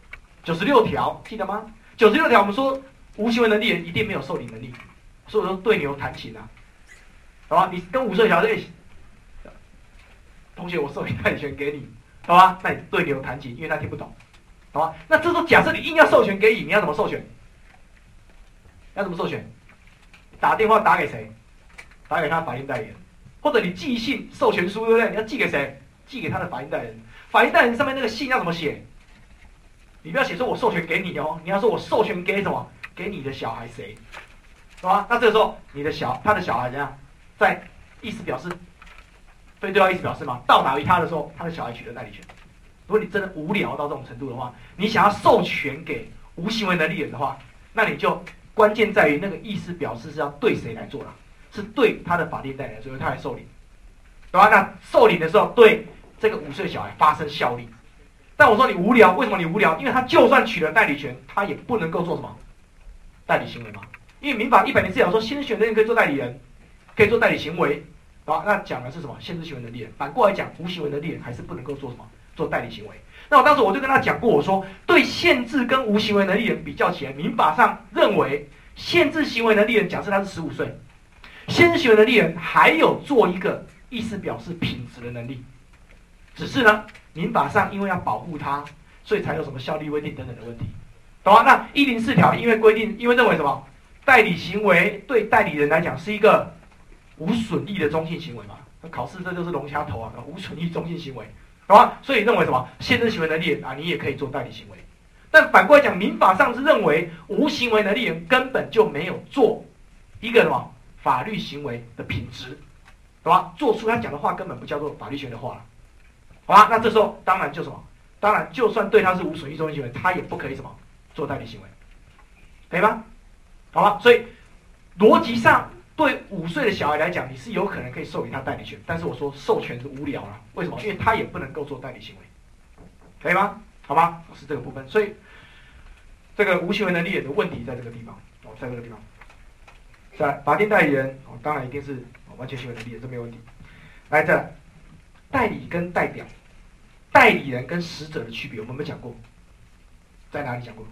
？96条，记得吗？96条我们说无行为能力人一定没有受理能力，所以说对牛弹琴啊，好吧？你跟5岁小孩说，同学，我授予代理权给你，好吧？那你对牛弹琴，因为他听不懂，好吧？那这时候假设你硬要授权给乙，你要怎么授权？要怎么授权？打电话打给谁？打给他的法定代理人，或者你寄信授权书，对不对？你要寄给谁？寄给他的法定代理人。法定代理人上面那个信要怎么写？你不要写说我授权给你哦，你要说我授权给什么？给你的小孩谁？好吧？那这个时候他的小孩怎样？在意思表示非对话意思表示嘛，到达于他的时候，他的小孩取得代理权。如果你真的无聊到这种程度的话，你想要授权给无行为能力人的话，那你就关键在于那个意思表示是要对谁来做啦？是对他的法定代理人，所以他来受理，对吧？那受理的时候对这个5岁小孩发生效力。但我说你无聊，为什么你无聊？因为他就算取得代理权，他也不能够做什么代理行为嘛。因为民法104条说，先选的人可以做代理人，可以做代理行为，啊，那讲的是什么？限制行为能力人。反过来讲，无行为能力人还是不能够做什么做代理行为。那我当时我就跟他讲过，我说对限制跟无行为能力人比较起来，民法上认为限制行为能力人，假设他是15岁，限制行为能力人还有做一个意思表示品质的能力，只是呢，民法上因为要保护他，所以才有什么效力未定等等的问题，懂吗？那104条因为规定，因为认为什么？代理行为对代理人来讲是一个无损益的中性行为嘛？那考试这就是龙虾头啊，无损益中性行为，懂吗？所以认为什么？限制行为能力人啊，你也可以做代理行为。但反过来讲，民法上是认为无行为能力人根本就没有做一个什么法律行为的品质，懂吗？做出他讲的话根本不叫做法律行为的话了，好吧？那这时候当然就什么？当然就算对他是无损益中性行为，他也不可以什么做代理行为，可以吗？好吧？所以逻辑上对5岁的小孩来讲，你是有可能可以授予他代理权，但是我说授权是无聊了，为什么？因为他也不能够做代理行为，可以吗？好吧，是这个部分。所以这个无行为能力人的问题在这个地方，在这个地方。再来，法定代理人当然一定是完全行为能力人，这没有问题。来，再来，代理跟代表，代理人跟使者的区别，我们有没有讲过？在哪里讲过？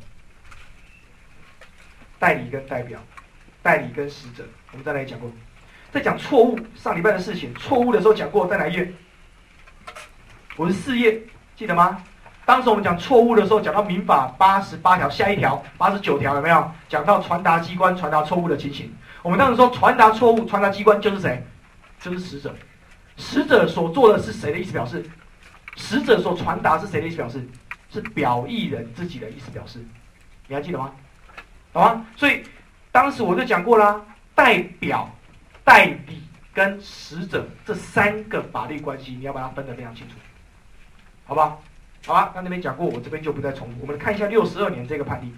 代理跟代表，代理跟使者，我们在哪里讲过？在讲错误，上礼拜的事情，错误的时候讲过，在哪一页？54页，记得吗？当时我们讲错误的时候，讲到民法88条，下一条89条有没有？讲到传达机关传达错误的情形。我们当时说传达错误，传达机关就是谁？就是使者。使者所做的是谁的意思表示？使者所传达是谁的意思表示？是表意人自己的意思表示。你还记得吗？好吗？所以当时我就讲过啦，代表、代理跟使者这3个法律关系，你要把它分得非常清楚，好不好？好吧，那边讲过，我这边就不再重复。我们看一下62年这个判例，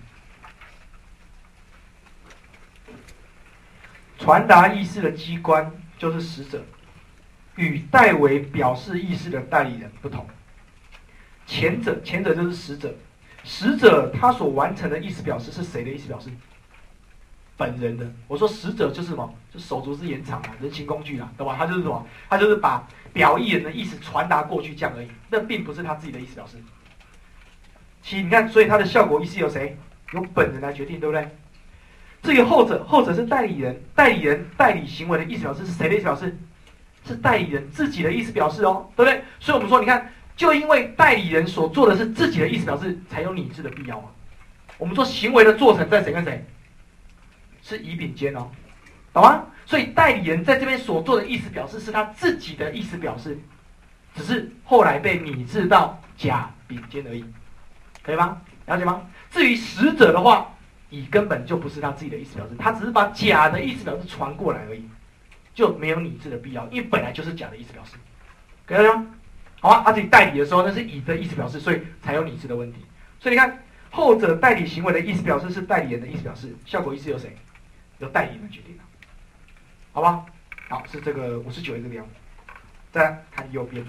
传达意思的机关就是使者，与代为表示意思的代理人不同。前者就是使者，使者他所完成的意思表示是谁的意思表示？本人的。我说使者就是什么？就手足之言场啊，人形工具啊，懂吧？他就是什么？他就是把表意人的意思传达过去这样而已，那并不是他自己的意思表示。其实你看，所以他的效果意思由谁？由本人来决定，对不对？ 至于后者，后者是代理人，代理行为的意思表示是谁的意思表示？是代理人自己的意思表示哦，对不对？所以我们说，你看，就因为代理人所做的是自己的意思表示，才有拟制的必要嘛。我们说行为的做成在谁跟谁？是乙丙间哦，懂吗？所以代理人在这边所做的意思表示是他自己的意思表示，只是后来被拟制到甲丙间而已，可以吗？了解吗？至于使者的话，乙根本就不是他自己的意思表示，他只是把甲的意思表示传过来而已，就没有拟制的必要，因为本来就是甲的意思表示，可以吗？好啊，而且代理的时候那是乙的意思表示，所以才有拟制的问题。所以你看，后者代理行为的意思表示是代理人的意思表示，效果意思由谁？由代理人决定的，好吧？好，是这个59页这个样子。再来看右边。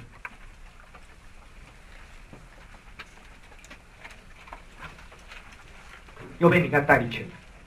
右边你看代理权，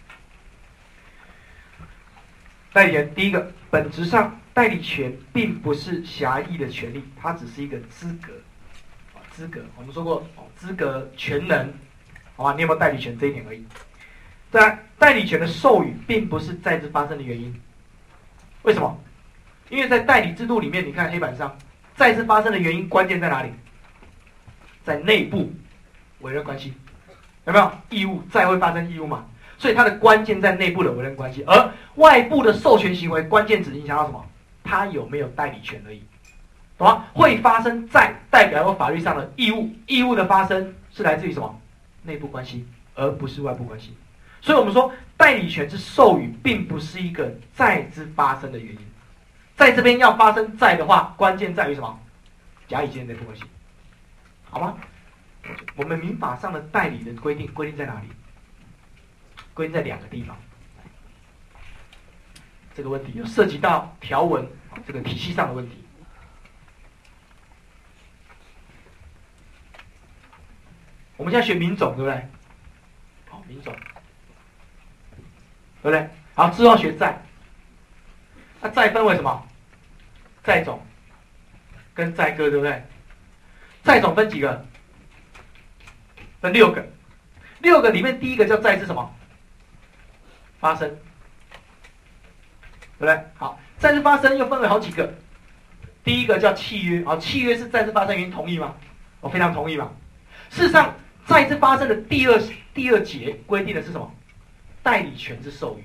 代理人第一个，本质上代理权并不是狭义的权利，它只是一个资格，资格我们说过，资格权能，好吧？你有没有代理权这一点而已。再来，代理权的授予并不是再次发生的原因，为什么？因为在代理制度里面，你看黑板上，再次发生的原因关键在哪里？在内部委任关系。有没有义务再会发生义务嘛？所以它的关键在内部的委任关系，而外部的授权行为关键只影响到什么？他有没有代理权而已，懂吗？会发生在代表有法律上的义务，义务的发生是来自于什么？内部关系，而不是外部关系。所以我们说代理权之授予，并不是一个再之发生的原因。在这边要发生在的话，关键在于什么？甲乙间的内部关系，好吗？我们民法上的代理人规定在哪里？规定在2个地方。这个问题有涉及到条文这个体系上的问题。我们现在学民种，对不对？好，民种，对不对？好，之后学债。那债分为什么？债种跟债割，对不对？债种分几个？分6个，6个里面第一个叫债之什么？发生，对不对？好，债之发生又分为好几个，第一个叫契约，契约是债之发生原因，同意吗？我非常同意嘛。事实上，债之发生的第二节规定的是什么？代理权之授予。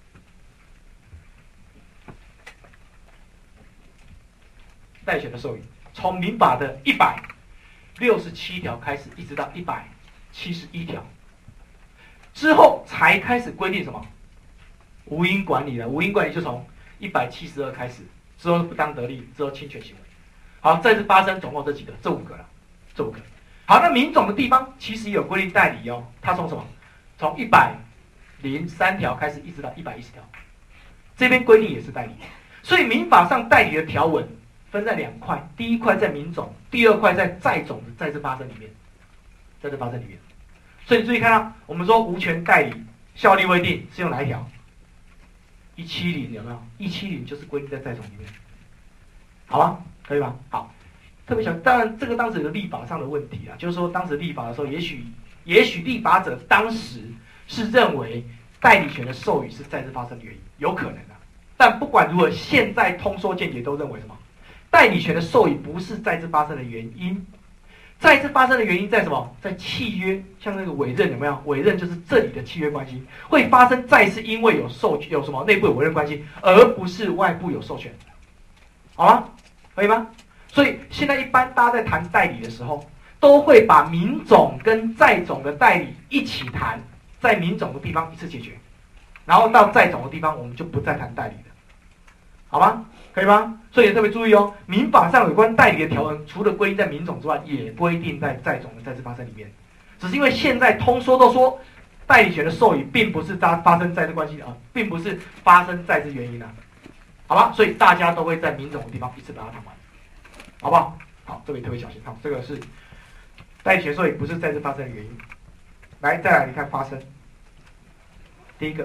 代理权的授予，从民法的167条开始，一直到171条，之后才开始规定什么？无因管理的，无因管理就从172开始，之后不当得利，之后侵权行为。好，再次发生总共这几个，这5个了，这5个。好，那民种的地方其实也有规定代理哦，它从什么？从103条开始，一直到110条，这边规定也是代理。所以民法上代理的条文分在2块，第一块在民种，第二块在债种的再次发生里面，在这发生里面。所以你注意看到，我们说无权代理效力未定是用哪一条？170有没有？170就是规定在债种里面，好吗？可以吗？好，特别小，当然这个当时有立法上的问题啊，就是说当时立法的时候，也许立法者当时是认为代理权的授予是再次发生的原因，有可能啊。但不管如何，现在通说见解都认为什么？代理权的授予不是再次发生的原因，再次发生的原因在什么？在契约，像那个委任有没有？委任就是这里的契约关系会发生再次，因为有什么内部有委任关系，而不是外部有授权，好吗？可以吗？所以现在一般大家在谈代理的时候，都会把民种跟债种的代理一起谈，在民种的地方一次解决，然后到债种的地方我们就不再谈代理了，好吗？可以吗？所以也特别注意哦，民法上有关代理的条文，除了规定在民种之外，也规定在债种的再次发生里面。只是因为现在通说都说，代理权的授予并不是发生债之关系啊，并不是发生债之原因啊，好吧？所以大家都会在民种的地方一次把它谈完，好不好？好，这里特别小心，好，这个是代理权授予不是再次发生的原因。来，再来你看发生，第一个。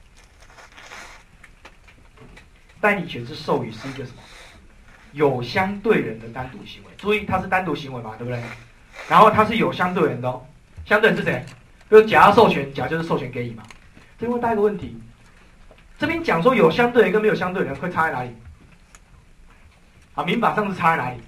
代理权之授予是一个什么？有相对人的单独行为。注意，它是单独行为嘛，对不对？然后它是有相对人的哦。相对人是谁？比如甲要授权，甲就是授权给乙嘛。 这边问大家一个问题，这边讲说有相对人跟没有相对人会差在哪里？啊，民法上是差在哪里？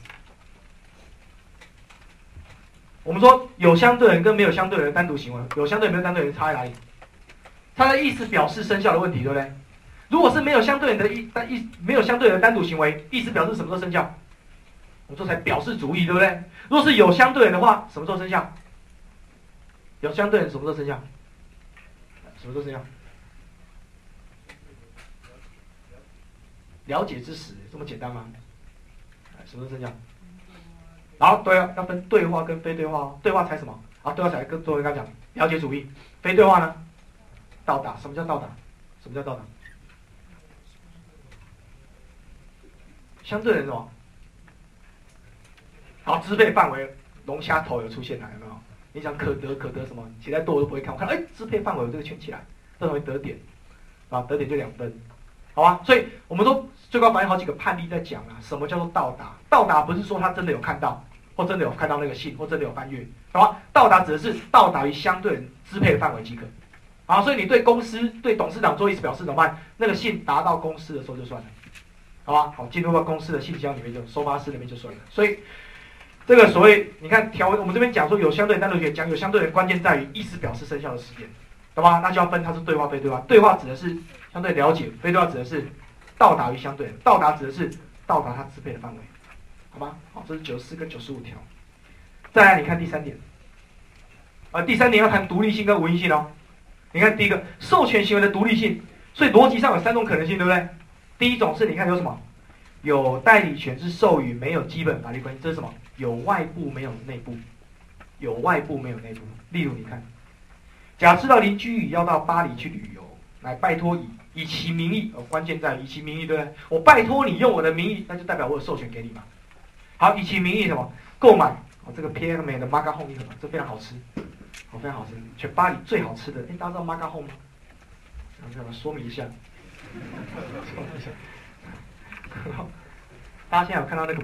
我们说有相对人跟没有相对人的单独行为，有相对人没有单对人差在哪里？它的意思表示生效的问题，对不对？如果是没有相对人的没有相对人的单独行为，意思表示什么时候生效？我们说才表示主义，对不对？如果是有相对人的话，什么时候生效？有相对人什么时候生效？什么时候生效？了解之时，这么简单吗？什么时候生效？然后对啊，要分对话跟非对话哦。对话才什么？啊，对话才跟昨天刚讲了解主义。非对话呢？到达。什么叫到达？什么叫到达？相对人什么？好，支配范围，龙虾头有出现了，有没有？你想可得什么？写在多我都不会看，我看支配范围有这个圈起来，这容易得点，啊，得点就2分，好吧？所以我们说最高法院好几个判例在讲啊，什么叫做到达？到达不是说他真的有看到，或真的有看到那个信，或真的有翻阅，好吧？到达指的是到达于相对人支配的范围即可。啊，所以你对公司对董事长做意思表示怎么办？那个信达到公司的时候就算了，好吧？好，进入到公司的信箱里面就收发室那边就算了。所以这个所谓你看条文，我们这边讲说有相对人单独学讲有相对人，关键在于意思表示生效的时间，懂吗？那就要分它是对话非对话。对话指的是相对了解，非对话指的是到达于相对人，到达指的是到达他支配的范围，好吧？好，这是94跟95条。再来，你看第3点，第3点要谈独立性跟无因性哦。你看第一个授权行为的独立性，所以逻辑上有3种可能性，对不对？第一种是你看有什么？有代理权是授予没有基本法律关系，这是什么？有外部没有内部，有外部没有内部。例如你看，假知道邻居要到巴黎去旅游，来拜托以其名义，关键在以其名义，对不对？我拜托你用我的名义，那就代表我有授权给你嘛。好，以其名义什么？购买这个 Pierre Hermé 的 Macaron 一盒，这非常好吃。非常好吃，全巴黎最好吃的。大家知道 Macaron 吗？我说明一下。大家现在有看到那个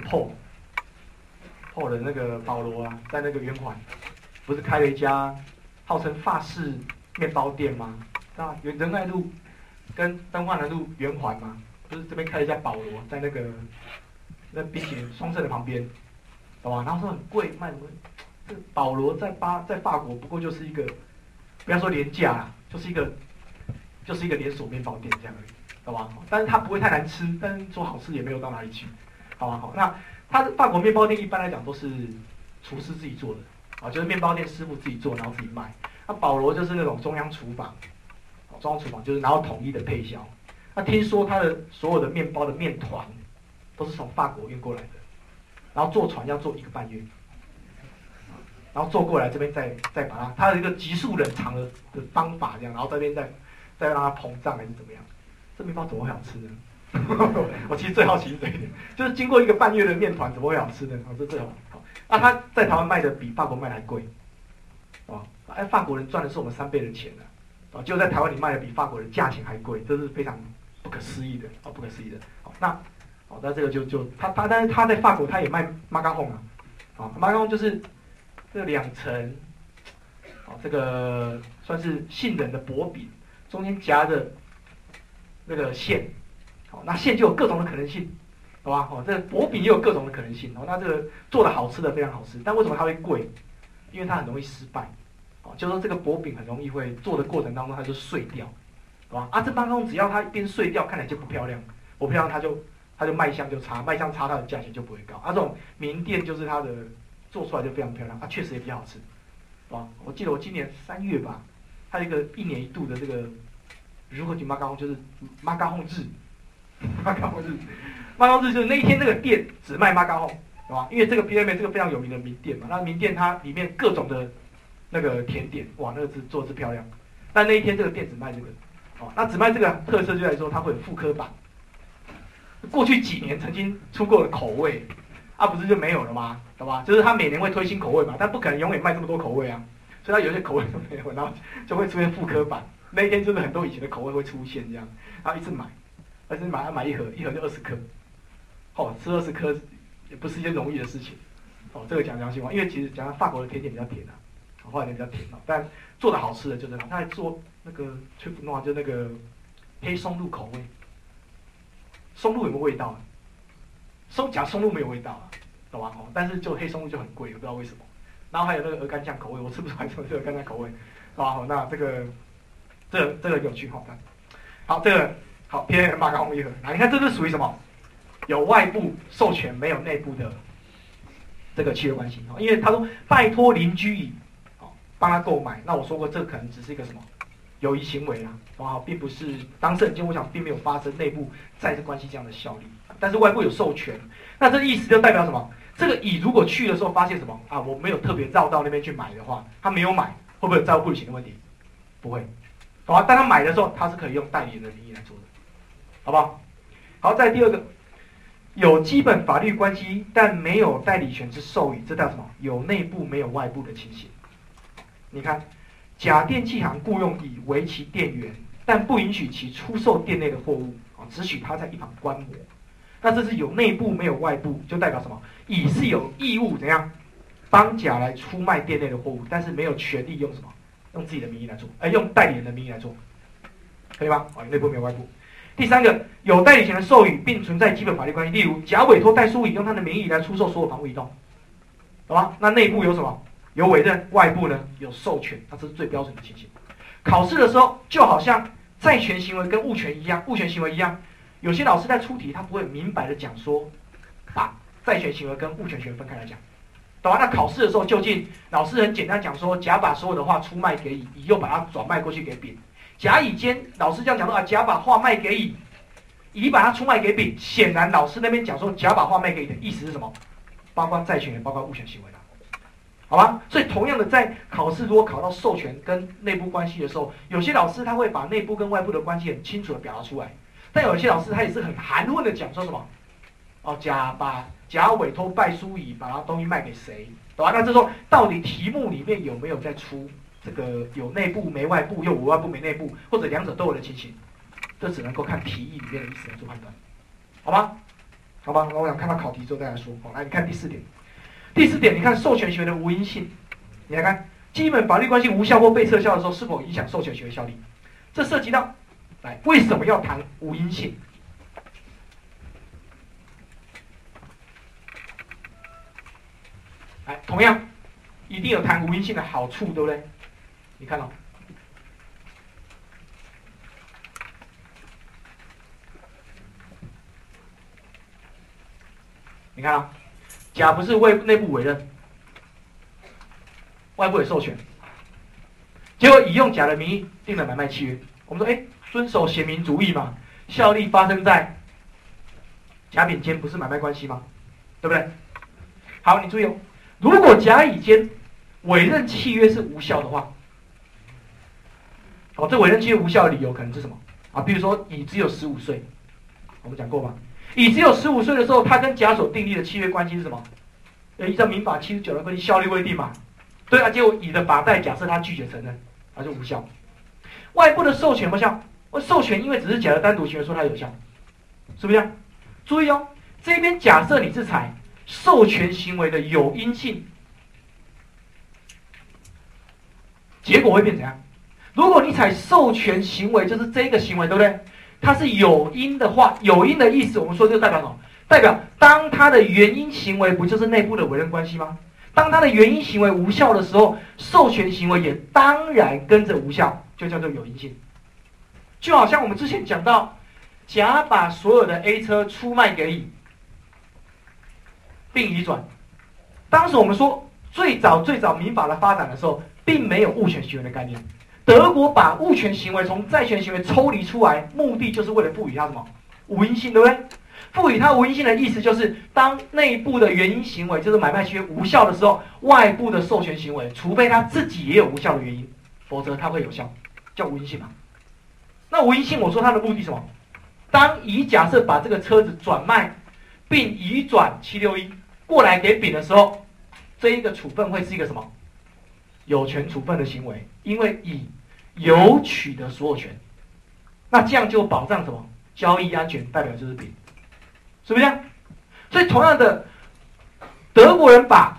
Paul 的那个保罗啊，在那个圆环，不是开了一家号称法式面包店吗？那仁爱路跟敦化南路圆环吗？不是这边开了一家保罗，在那冰淇淋双盛的旁边，懂吗？然后说很贵，卖什么？这个保罗在法国不过就是一个，不要说廉价啦，就是一个连锁面包店这样而已，懂吧？但是它不会太难吃，但是说好吃也没有到哪里去，好吧？好，那它的法国面包店一般来讲都是厨师自己做的，啊，就是面包店师傅自己做，然后自己卖。那保罗就是那种中央厨房，中央厨房就是然后统一的配销。那听说它的所有的面包的面团都是从法国运过来的，然后坐船要坐1个半月。然后坐过来这边再把它的一个急速冷藏的方法这样，然后这边再让它膨胀还是怎么样？这面包怎么会好吃呢？我其实最好奇是这一点，就是经过1个半月的面团怎么会好吃呢？这最好。那它在台湾卖的比法国卖的还贵，法国人赚的是我们3倍的钱呢，就在台湾里卖的比法国人价钱还贵，这是非常不可思议的，不可思议的。那这个就但是他在法国他也卖Macaron Macaron就是这2层，这个算是杏仁的薄饼，中间夹着那个馅，那馅就有各种的可能性，好吧？这个薄饼也有各种的可能性，那这个做的好吃的非常好吃，但为什么它会贵？因为它很容易失败，就是说这个薄饼很容易会做的过程当中它就碎掉，好吧？这Macaron只要它一边碎掉，看起来就不漂亮，不漂亮它就卖相就差，卖相差它的价钱就不会高。这种名店就是它的。做出来就非常漂亮，确实也比较好吃，我记得我今年3月吧，它有一个1年1度的这个如何去Macaron，就是Macaron日，Macaron日就是那一天这个店只卖Macaron，对吧？因为这个 Pierre Hermé 这个非常有名的名店嘛，那名店它里面各种的那个甜点，哇，那个做的漂亮，但那一天这个店只卖这个，那只卖这个特色就在说它会有复刻版，过去几年曾经出过的口味。不是就没有了吗？懂吧？就是他每年会推新口味嘛，但不可能永远卖这么多口味啊，所以他有些口味都没有，然后就会出现复刻版。那一天就是很多以前的口味会出现这样，然后一次买买1盒，1盒就20颗，吃20颗也不是一件容易的事情。这个讲良心话，因为其实讲法国的甜点比较甜后来比较甜哦，但做的好吃的就这样。他还做那个吹不诺，就那个黑松露口味。松露有没有味道啊？松露没有味道啊，懂吗？哦，但是就黑松露就很贵，我不知道为什么。然后还有那个鹅肝酱口味，我吃不出来什么是鹅肝酱口味，啊，那这个有趣哈。好，这个好偏马高一盒，那你看这是属于什么？有外部授权，没有内部的这个契约关系。因为他说拜托邻居以帮他购买，那我说过这可能只是一个什么友谊行为啦，好，并不是当事人间我想并没有发生内部债务关系这样的效力，但是外部有授权，那这意思就代表什么？这个乙如果去的时候发现什么啊，我没有特别绕到那边去买的话，他没有买，会不会有债务不履行的问题？不会，好吧？但他买的时候，他是可以用代理人的名义来做的，好不好？好，再第二个，有基本法律关系但没有代理权之授予，这叫什么？有内部没有外部的情形。你看，甲电器行雇佣乙为其店员，但不允许其出售店内的货物，只许他在一旁观摩。那这是有内部没有外部，就代表什么？乙是有义务怎样帮甲来出卖店内的货物，但是没有权利用什么？用自己的名义来做，用代理人的名义来做，可以吗？内部没有外部。第三个，有代理权的授予，并存在基本法律关系，例如甲委托代书乙用他的名义来出售所有房屋移动，好吧？那内部有什么？有委任，外部呢有授权，那这是最标准的情形。考试的时候就好像债权行为跟物权一样，物权行为一样，有些老师在出题他不会明白的讲说，把债权行为跟物权行为分开来讲，懂吗？那考试的时候究竟老师很简单讲说，甲把所有的画出卖给乙，乙又把它转卖过去给丙。甲乙间，老师这样讲说啊，甲把画卖给乙，乙把它出卖给丙。显然老师那边讲说，甲把画卖给乙的意思是什么？包括债权也包括物权行为的。好吧，所以同样的，在考试如果考到授权跟内部关系的时候，有些老师他会把内部跟外部的关系很清楚的表达出来，但有些老师他也是很含混的讲说什么，甲委托拜书乙把他东西卖给谁，懂吧？那这时候到底题目里面有没有在出这个有内部没外部，又无外部没内部，或者两者都有的情形，这只能够看题意里面的意思来做判断，好吗？好吧，那我想看到考题之后再来说。好，来你看第四点。第四点，你看授权行为的无因性，你来看基本法律关系无效或被撤销的时候，是否影响授权行为效力？这涉及到，来为什么要谈无因性？来，同样一定有谈无因性的好处，对不对？你看哦，你看啊。甲不是内部委任，外部也授权，结果乙用甲的名义订了买卖契约。我们说，遵守显明主义嘛，效力发生在甲丙间，不是买卖关系吗？对不对？好，你注意哦，如果甲乙间委任契约是无效的话，这委任契约无效的理由可能是什么啊？比如说乙只有15岁，我们讲过吧？乙只有15岁的时候，他跟甲所订立的契约关系是什么？依照民法79的规定，效力未定嘛。对啊，结果乙的法代假设他拒绝承认，他就无效。外部的授权不效，授权因为只是甲的单独行为，说它有效，是不是这样？注意哦，这边假设你是采授权行为的有因性，结果会变怎样？如果你采授权行为，就是这个行为，对不对？它是有因的话，有因的意思，我们说这个代表什么？代表当它的原因行为不就是内部的委任关系吗？当它的原因行为无效的时候，授权行为也当然跟着无效，就叫做有因性。就好像我们之前讲到，甲把所有的 A 车出卖给乙，并移转。当时我们说最早民法的发展的时候，并没有物权行为的概念。德国把物权行为从债权行为抽离出来，目的就是为了赋予它什么无因性，对不对？赋予它无因性的意思就是，当内部的原因行为就是买卖契约无效的时候，外部的授权行为，除非他自己也有无效的原因，否则它会有效，叫无因性嘛。那无因性，我说它的目的是什么？当乙假设把这个车子转卖，并移转761过来给丙的时候，这一个处分会是一个什么？有权处分的行为，因为乙有取得所有权，那这样就保障什么？交易安全，代表就是丙，是不是这样？所以同样的，德国人把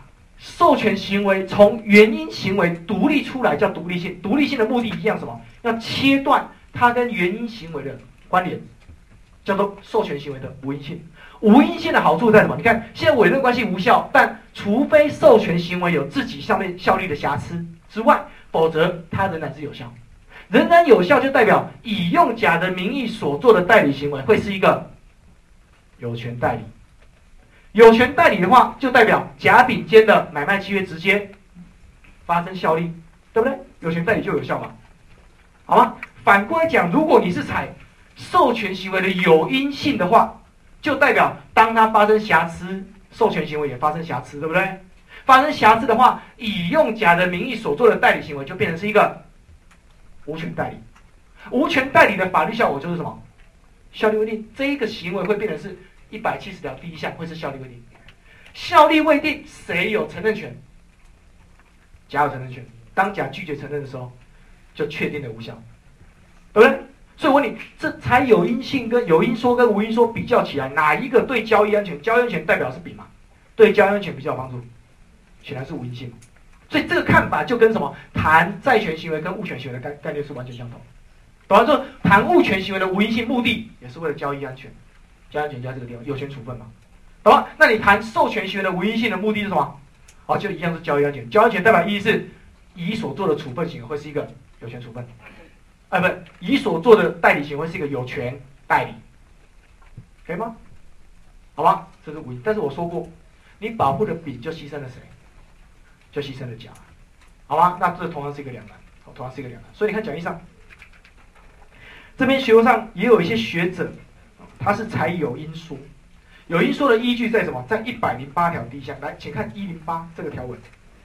授权行为从原因行为独立出来叫独立性，独立性的目的一样什么？要切断它跟原因行为的关联，叫做授权行为的无因性。无因性的好处在什么？你看现在委任关系无效，但除非授权行为有自己上面效力的瑕疵之外，否则它仍然是有效。仍然有效就代表以用甲的名义所做的代理行为会是一个有权代理。有权代理的话，就代表甲丙间的买卖契约直接发生效力，对不对？有权代理就有效嘛，好吗？反过来讲，如果你是采授权行为的有因性的话，就代表当它发生瑕疵，授权行为也发生瑕疵，对不对？发生瑕疵的话，以用甲的名义所做的代理行为就变成是一个无权代理。无权代理的法律效果就是什么？效力未定。这一个行为会变成是170条第一项会是效力未定。效力未定，谁有承认权？甲有承认权。当甲拒绝承认的时候，就确定了无效，对不对？所以我问你，这才有因性跟有因说跟无因说比较起来，哪一个对交易安全？交易安全代表是丙嘛？对交易安全比较有帮助，显然是无因性。所以这个看法就跟什么谈债权行为跟物权行为的概念是完全相同。懂了？说谈物权行为的无因性目的也是为了交易安全，交易安全加这个地方有权处分嘛？懂吗？那你谈授权行为的无因性的目的是什么？好，就一样是交易安全。交易安全代表意义是乙所做的处分行为会是一个有权处分。不，乙所做的代理行为是一个有权代理，可以吗？好吧，这是无因。但是我说过，你保护的丙就牺牲了谁？就牺牲了甲，好吧？那这同样是一个两难，同样是一个两难。所以你看讲义上，这边学术上也有一些学者，他是采有因说，有因说的依据在什么？在108条第一项。来，请看108这个条文，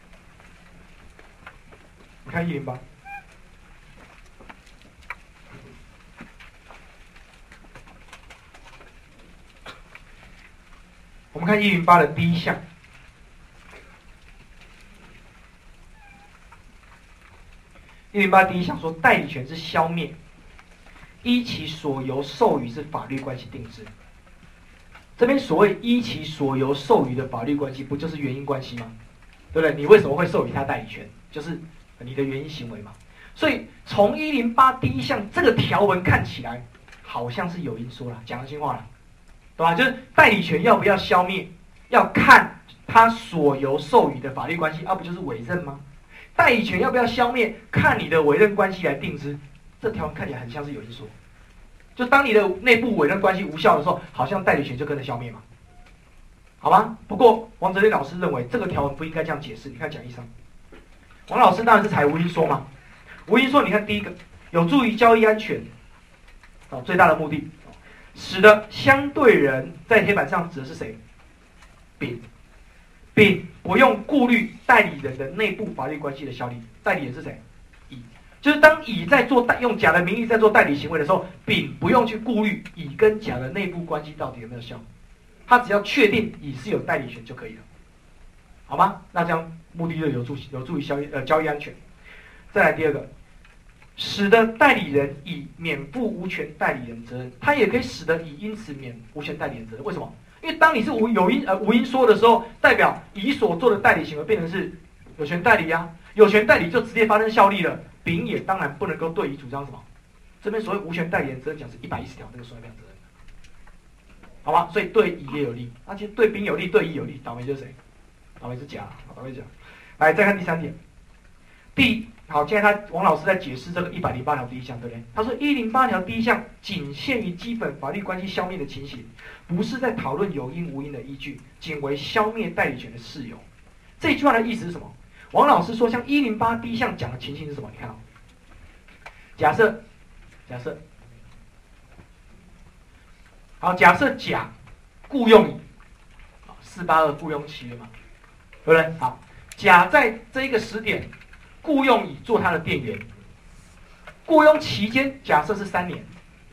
你看108。我们看108的第一项，第一项说，代理权之消灭，依其所由授予之法律关系定之。这边所谓依其所由授予的法律关系，不就是原因关系吗？对不对？你为什么会授予他代理权？就是你的原因行为嘛。所以从108第一项这个条文看起来，好像是有因说了，讲得清话了。懂吧？就是代理权要不要消灭，要看他所由授予的法律关系，不就是委任吗？代理权要不要消灭，看你的委任关系来定之。这条文看起来很像是有因说，就当你的内部委任关系无效的时候，好像代理权就跟着消灭嘛，好吧？不过王哲林老师认为这个条文不应该这样解释。你看讲义上，王老师当然是采无因说嘛。无因说，你看第一个，有助于交易安全，最大的目的。使得相对人在铁板上指的是谁？丙不用顾虑代理人的内部法律关系的效力。代理人是谁？乙。就是当乙在用甲的名义在做代理行为的时候，丙不用去顾虑乙跟甲的内部关系到底有没有效，他只要确定乙是有代理权就可以了，好吗？那这样目的就有助于交易安全。再来第二个。使得代理人乙免负无权代理人责任，他也可以使得乙因此免无权代理人责任。为什么？因为当你是无因说的时候，代表乙所做的代理行为变成是有权代理啊，有权代理就直接发生效力了。丙也当然不能够对乙主张什么。这边所谓无权代理人责任讲是110条这个损害赔偿责任，好吧？所以对乙也有利，而且对丙有利，对乙有利，倒霉就是谁？倒霉是甲，倒霉甲。来，再看第三点，好，现在王老师在解释这个108条第一项，对不对？他说108条第一项仅限于基本法律关系消灭的情形，不是在讨论有因无因的依据，仅为消灭代理权的事由。这句话的意思是什么？王老师说，像108第一项讲的情形是什么？你看啊，假设，好，假设甲雇佣乙，482雇佣契约嘛，对不对？好，甲在这一个时点。雇佣乙做他的店员，雇佣期间假设是3年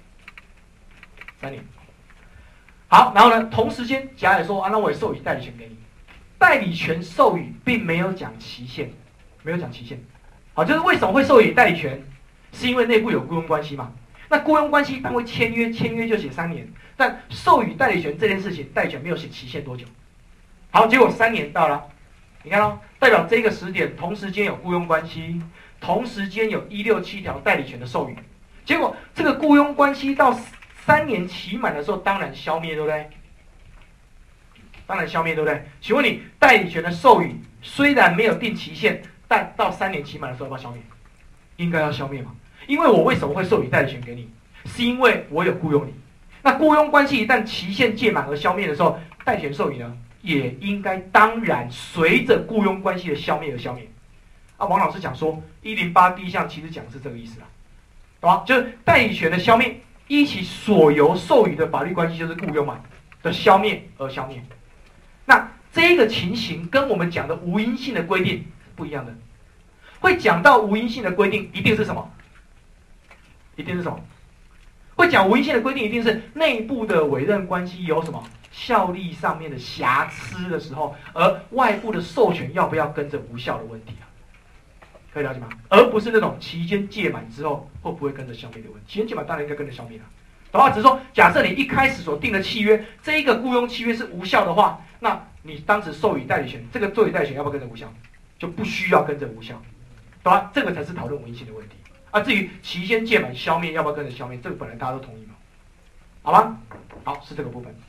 ，3年。好，然后呢，同时间甲也说那我也授予代理权给你，代理权授予并没有讲期限，好，就是为什么会授予代理权，是因为内部有雇佣关系嘛？那雇佣关系单位签约就写3年，但授予代理权这件事情，代理权没有写期限多久。好，结果3年到了， 你看哦，代表这个时点同时间有雇佣关系，同时间有167条代理权的授予，结果这个雇佣关系到3年期满的时候，当然消灭，对不对？当然消灭，对不对？请问你代理权的授予虽然没有定期限，但到3年期满的时候要不要消灭？应该要消灭嘛？因为我为什么会授予代理权给你？是因为我有雇佣你。那雇佣关系一旦期限届满而消灭的时候，代理权授予呢，也应该当然随着雇佣关系的消灭而消灭。王老师讲说108第一项其实讲的是这个意思啦，懂吗？就是代理权的消灭，依其所由授予的法律关系就是雇佣嘛的消灭而消灭。那这个情形跟我们讲的无因性的规定是不一样的。会讲到无因性的规定，一定是什么？一定是什么？会讲无因性的规定，一定是内部的委任关系有什么效力上面的瑕疵的时候，而外部的授权要不要跟着无效的问题啊？可以了解吗？而不是那种期间届满之后会不会跟着消灭的问题。期间届满当然应该跟着消灭了。懂吗？只是说，假设你一开始所定的契约，这一个雇佣契约是无效的话，那你当时授予代理权，这个授予代理权要不要跟着无效？就不需要跟着无效，懂吗？这个才是讨论无因性的问题。至于期间届满消灭要不要跟着消灭，这个本来大家都同意嘛，好吗？好，是这个部分。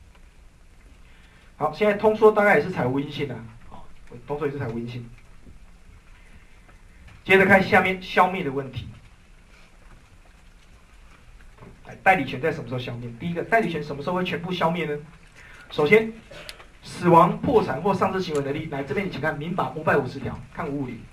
好，现在通说大概也是采无因性的，通说也是采无因性。接着看下面消灭的问题。代理权在什么时候消灭？第一个，代理权什么时候会全部消灭呢？首先，死亡、破产或丧失行为能力。来这边，你请看民法550条，看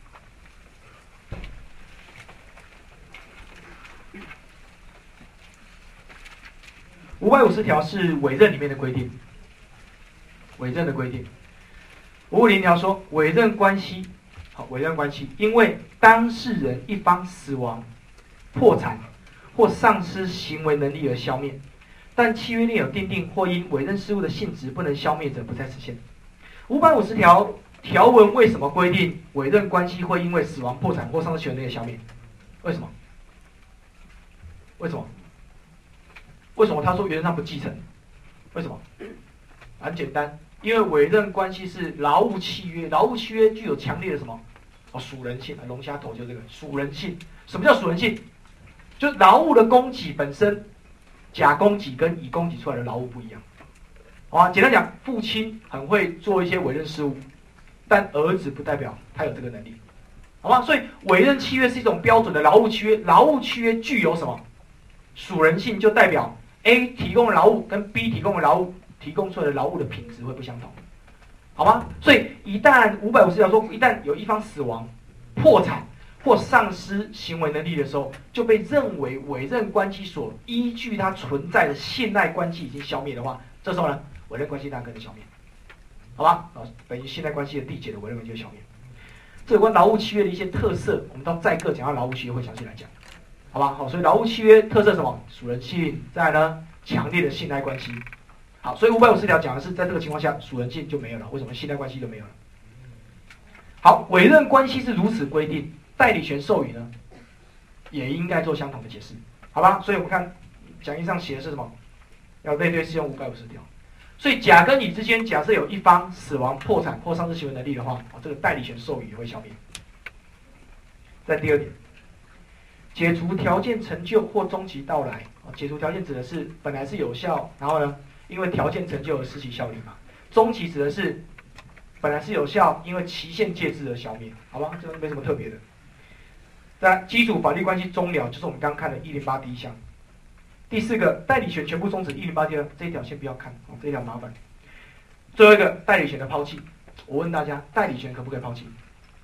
550。550条是委任里面的规定，委任的规定。550条说，委任关系，委任关系，因为当事人一方死亡、破产或丧失行为能力而消灭，但契约内有订定或因委任事务的性质不能消灭者，不在此限。550条条文为什么规定委任关系会因为死亡、破产或丧失行为能力而消灭？为什么？为什么？为什么他说原则上不继承？为什么？很简单，因为委任关系是劳务契约，劳务契约具有强烈的什么？属人性，龙虾头就这个属人性。什么叫属人性？就是劳务的供给本身，甲供给跟乙供给出来的劳务不一样。好啊，简单讲，父亲很会做一些委任事务，但儿子不代表他有这个能力，好吧？所以委任契约是一种标准的劳务契约，劳务契约具有什么？属人性，就代表 A 提供的劳务跟 B 提供的劳务提供出来的劳务的品质会不相同，好吗？所以一旦550条说，一旦有一方死亡、破产或丧失行为能力的时候，就被认为委任关系所依据它存在的信赖关系已经消灭的话，这时候呢，委任关系当然跟着消灭，好吧？等于信赖关系的缔结的委任关系就消灭。这有关劳务契约的一些特色，我们到再课讲到劳务契约会详细来讲，好吧？好，所以劳务契约特色什么？属人性，再来呢，强烈的信赖关系。好，所以550条讲的是在这个情况下，属人性就没有了，为什么信赖关系就没有了？好，委任关系是如此规定。代理权授予呢，也应该做相同的解释，好吧？所以我们看讲义上写的是什么？要类推适用550条。所以甲跟乙之间，假设有一方死亡、破产或丧失行为能力的话，这个代理权授予也会消灭。在第二点，解除条件成就或终极到来。解除条件指的是本来是有效，然后呢，因为条件成就而失其效力嘛。终极指的是本来是有效，因为期限届至而消灭，好吧？这个没什么特别的。在基础法律关系终了，就是我们刚刚看的108第一项。第四个，代理权全部终止108第二，这一条先不要看，这一条麻烦。最后一个，代理权的抛弃。我问大家，代理权可不可以抛弃？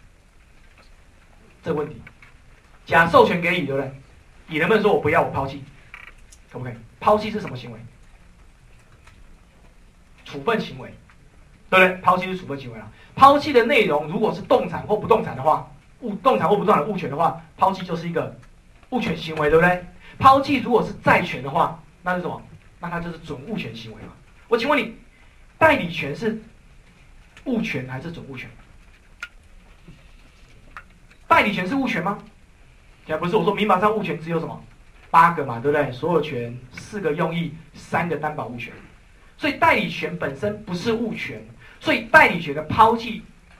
这个问题，甲授权给乙，对不对？乙能不能说我不要，我抛弃？可不可以？抛弃是什么行为？处分行为，对不对？抛弃是处分行为啊。抛弃的内容如果是动产或不动产的话，动产或不动产的物权的话，抛弃就是一个物权行为，对不对？抛弃如果是债权的话，那是什么？那它就是准物权行为嘛。我请问你，代理权是物权还是准物权？代理权是物权吗？不是，我说民法上物权只有什么8个嘛，对不对？所有权、4个用益、3个担保物权，所以代理权本身不是物权，所以代理权的抛弃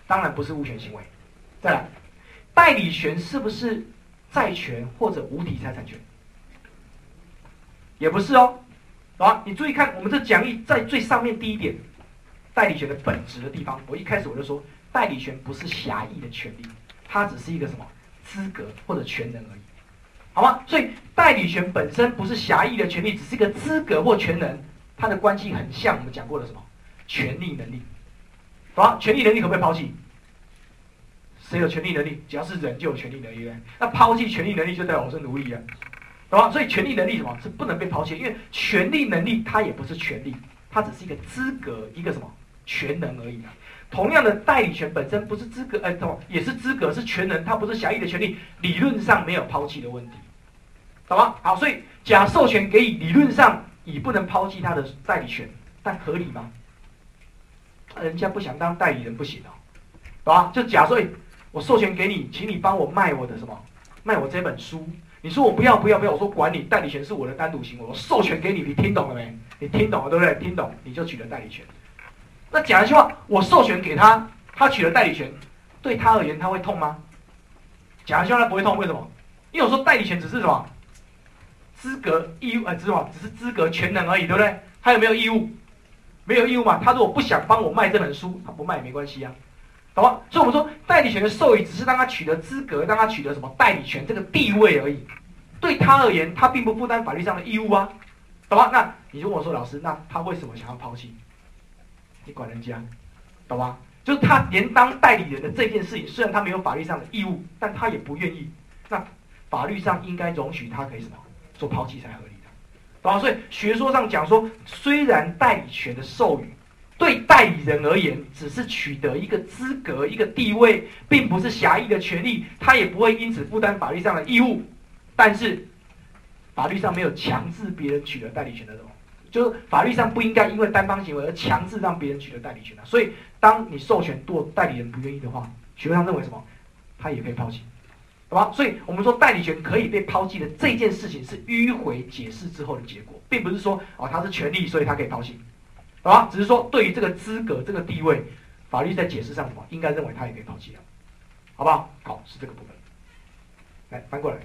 当然不是物权行为。再来，代理权是不是债权或者无体财产权？也不是哦。好，你注意看，我们这讲义在最上面第一点，代理权的本质的地方，我一开始我就说，代理权不是狭义的权利，它只是一个什么资格或者权能而已，好吗？所以代理权本身不是狭义的权利，只是一个资格或权能，它的关系很像我们讲过的什么权利能力。好吧，权利能力可不可以抛弃？谁有权利能力？只要是人就有权利能力。那抛弃权利能力就代表我是奴隶啊，懂吗？所以权利能力什么是不能被抛弃？因为权利能力它也不是权利，它只是一个资格，一个什么权能而已啊。同样的，代理权本身不是资格，也是资格，是权能，它不是狭义的权利，理论上没有抛弃的问题，懂吗？好，所以甲授权给乙，理论上乙不能抛弃他的代理权，但合理吗？人家不想当代理人不行哦，懂吗？就甲说，我授权给你，请你帮我卖我的什么？卖我这本书。你说我不要，我说管你，代理权是我的单独行为，我授权给你，你听懂了没？你听懂了对不对？听懂你就取得代理权。那讲一句话，我授权给他，他取得代理权，对他而言他会痛吗？讲一句话他不会痛，为什么？因为我说代理权只是什么资格义务，只是资格权能而已，对不对？他有没有义务？没有义务嘛。他如果不想帮我卖这本书，他不卖也没关系啊。懂吗？所以我们说代理权的授予只是让他取得资格，让他取得什么代理权这个地位而已。对他而言，他并不负担法律上的义务啊，懂吗？那你就问我说，老师，那他为什么想要抛弃？你管人家，懂吗？就是他连当代理人的这件事情，虽然他没有法律上的义务，但他也不愿意。那法律上应该容许他可以什么做抛弃才合理的，懂吗？所以学说上讲说，虽然代理权的授予对代理人而言，只是取得一个资格、一个地位，并不是狭义的权利，他也不会因此负担法律上的义务。但是，法律上没有强制别人取得代理权的这种，就是法律上不应该因为单方行为而强制让别人取得代理权的。所以，当你授权做代理人不愿意的话，学会上认为什么？他也可以抛弃，懂吗？所以我们说代理权可以被抛弃的这件事情是迂回解释之后的结果，并不是说他是权利，所以他可以抛弃。好吧，只是说对于这个资格、这个地位，法律在解释上什么，应该认为他也可以抛弃的，好不好？好，是这个部分。来翻过来，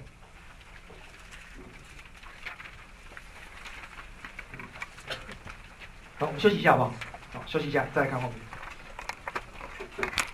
好，我们休息一下好不好？好，休息一下，再来看后面。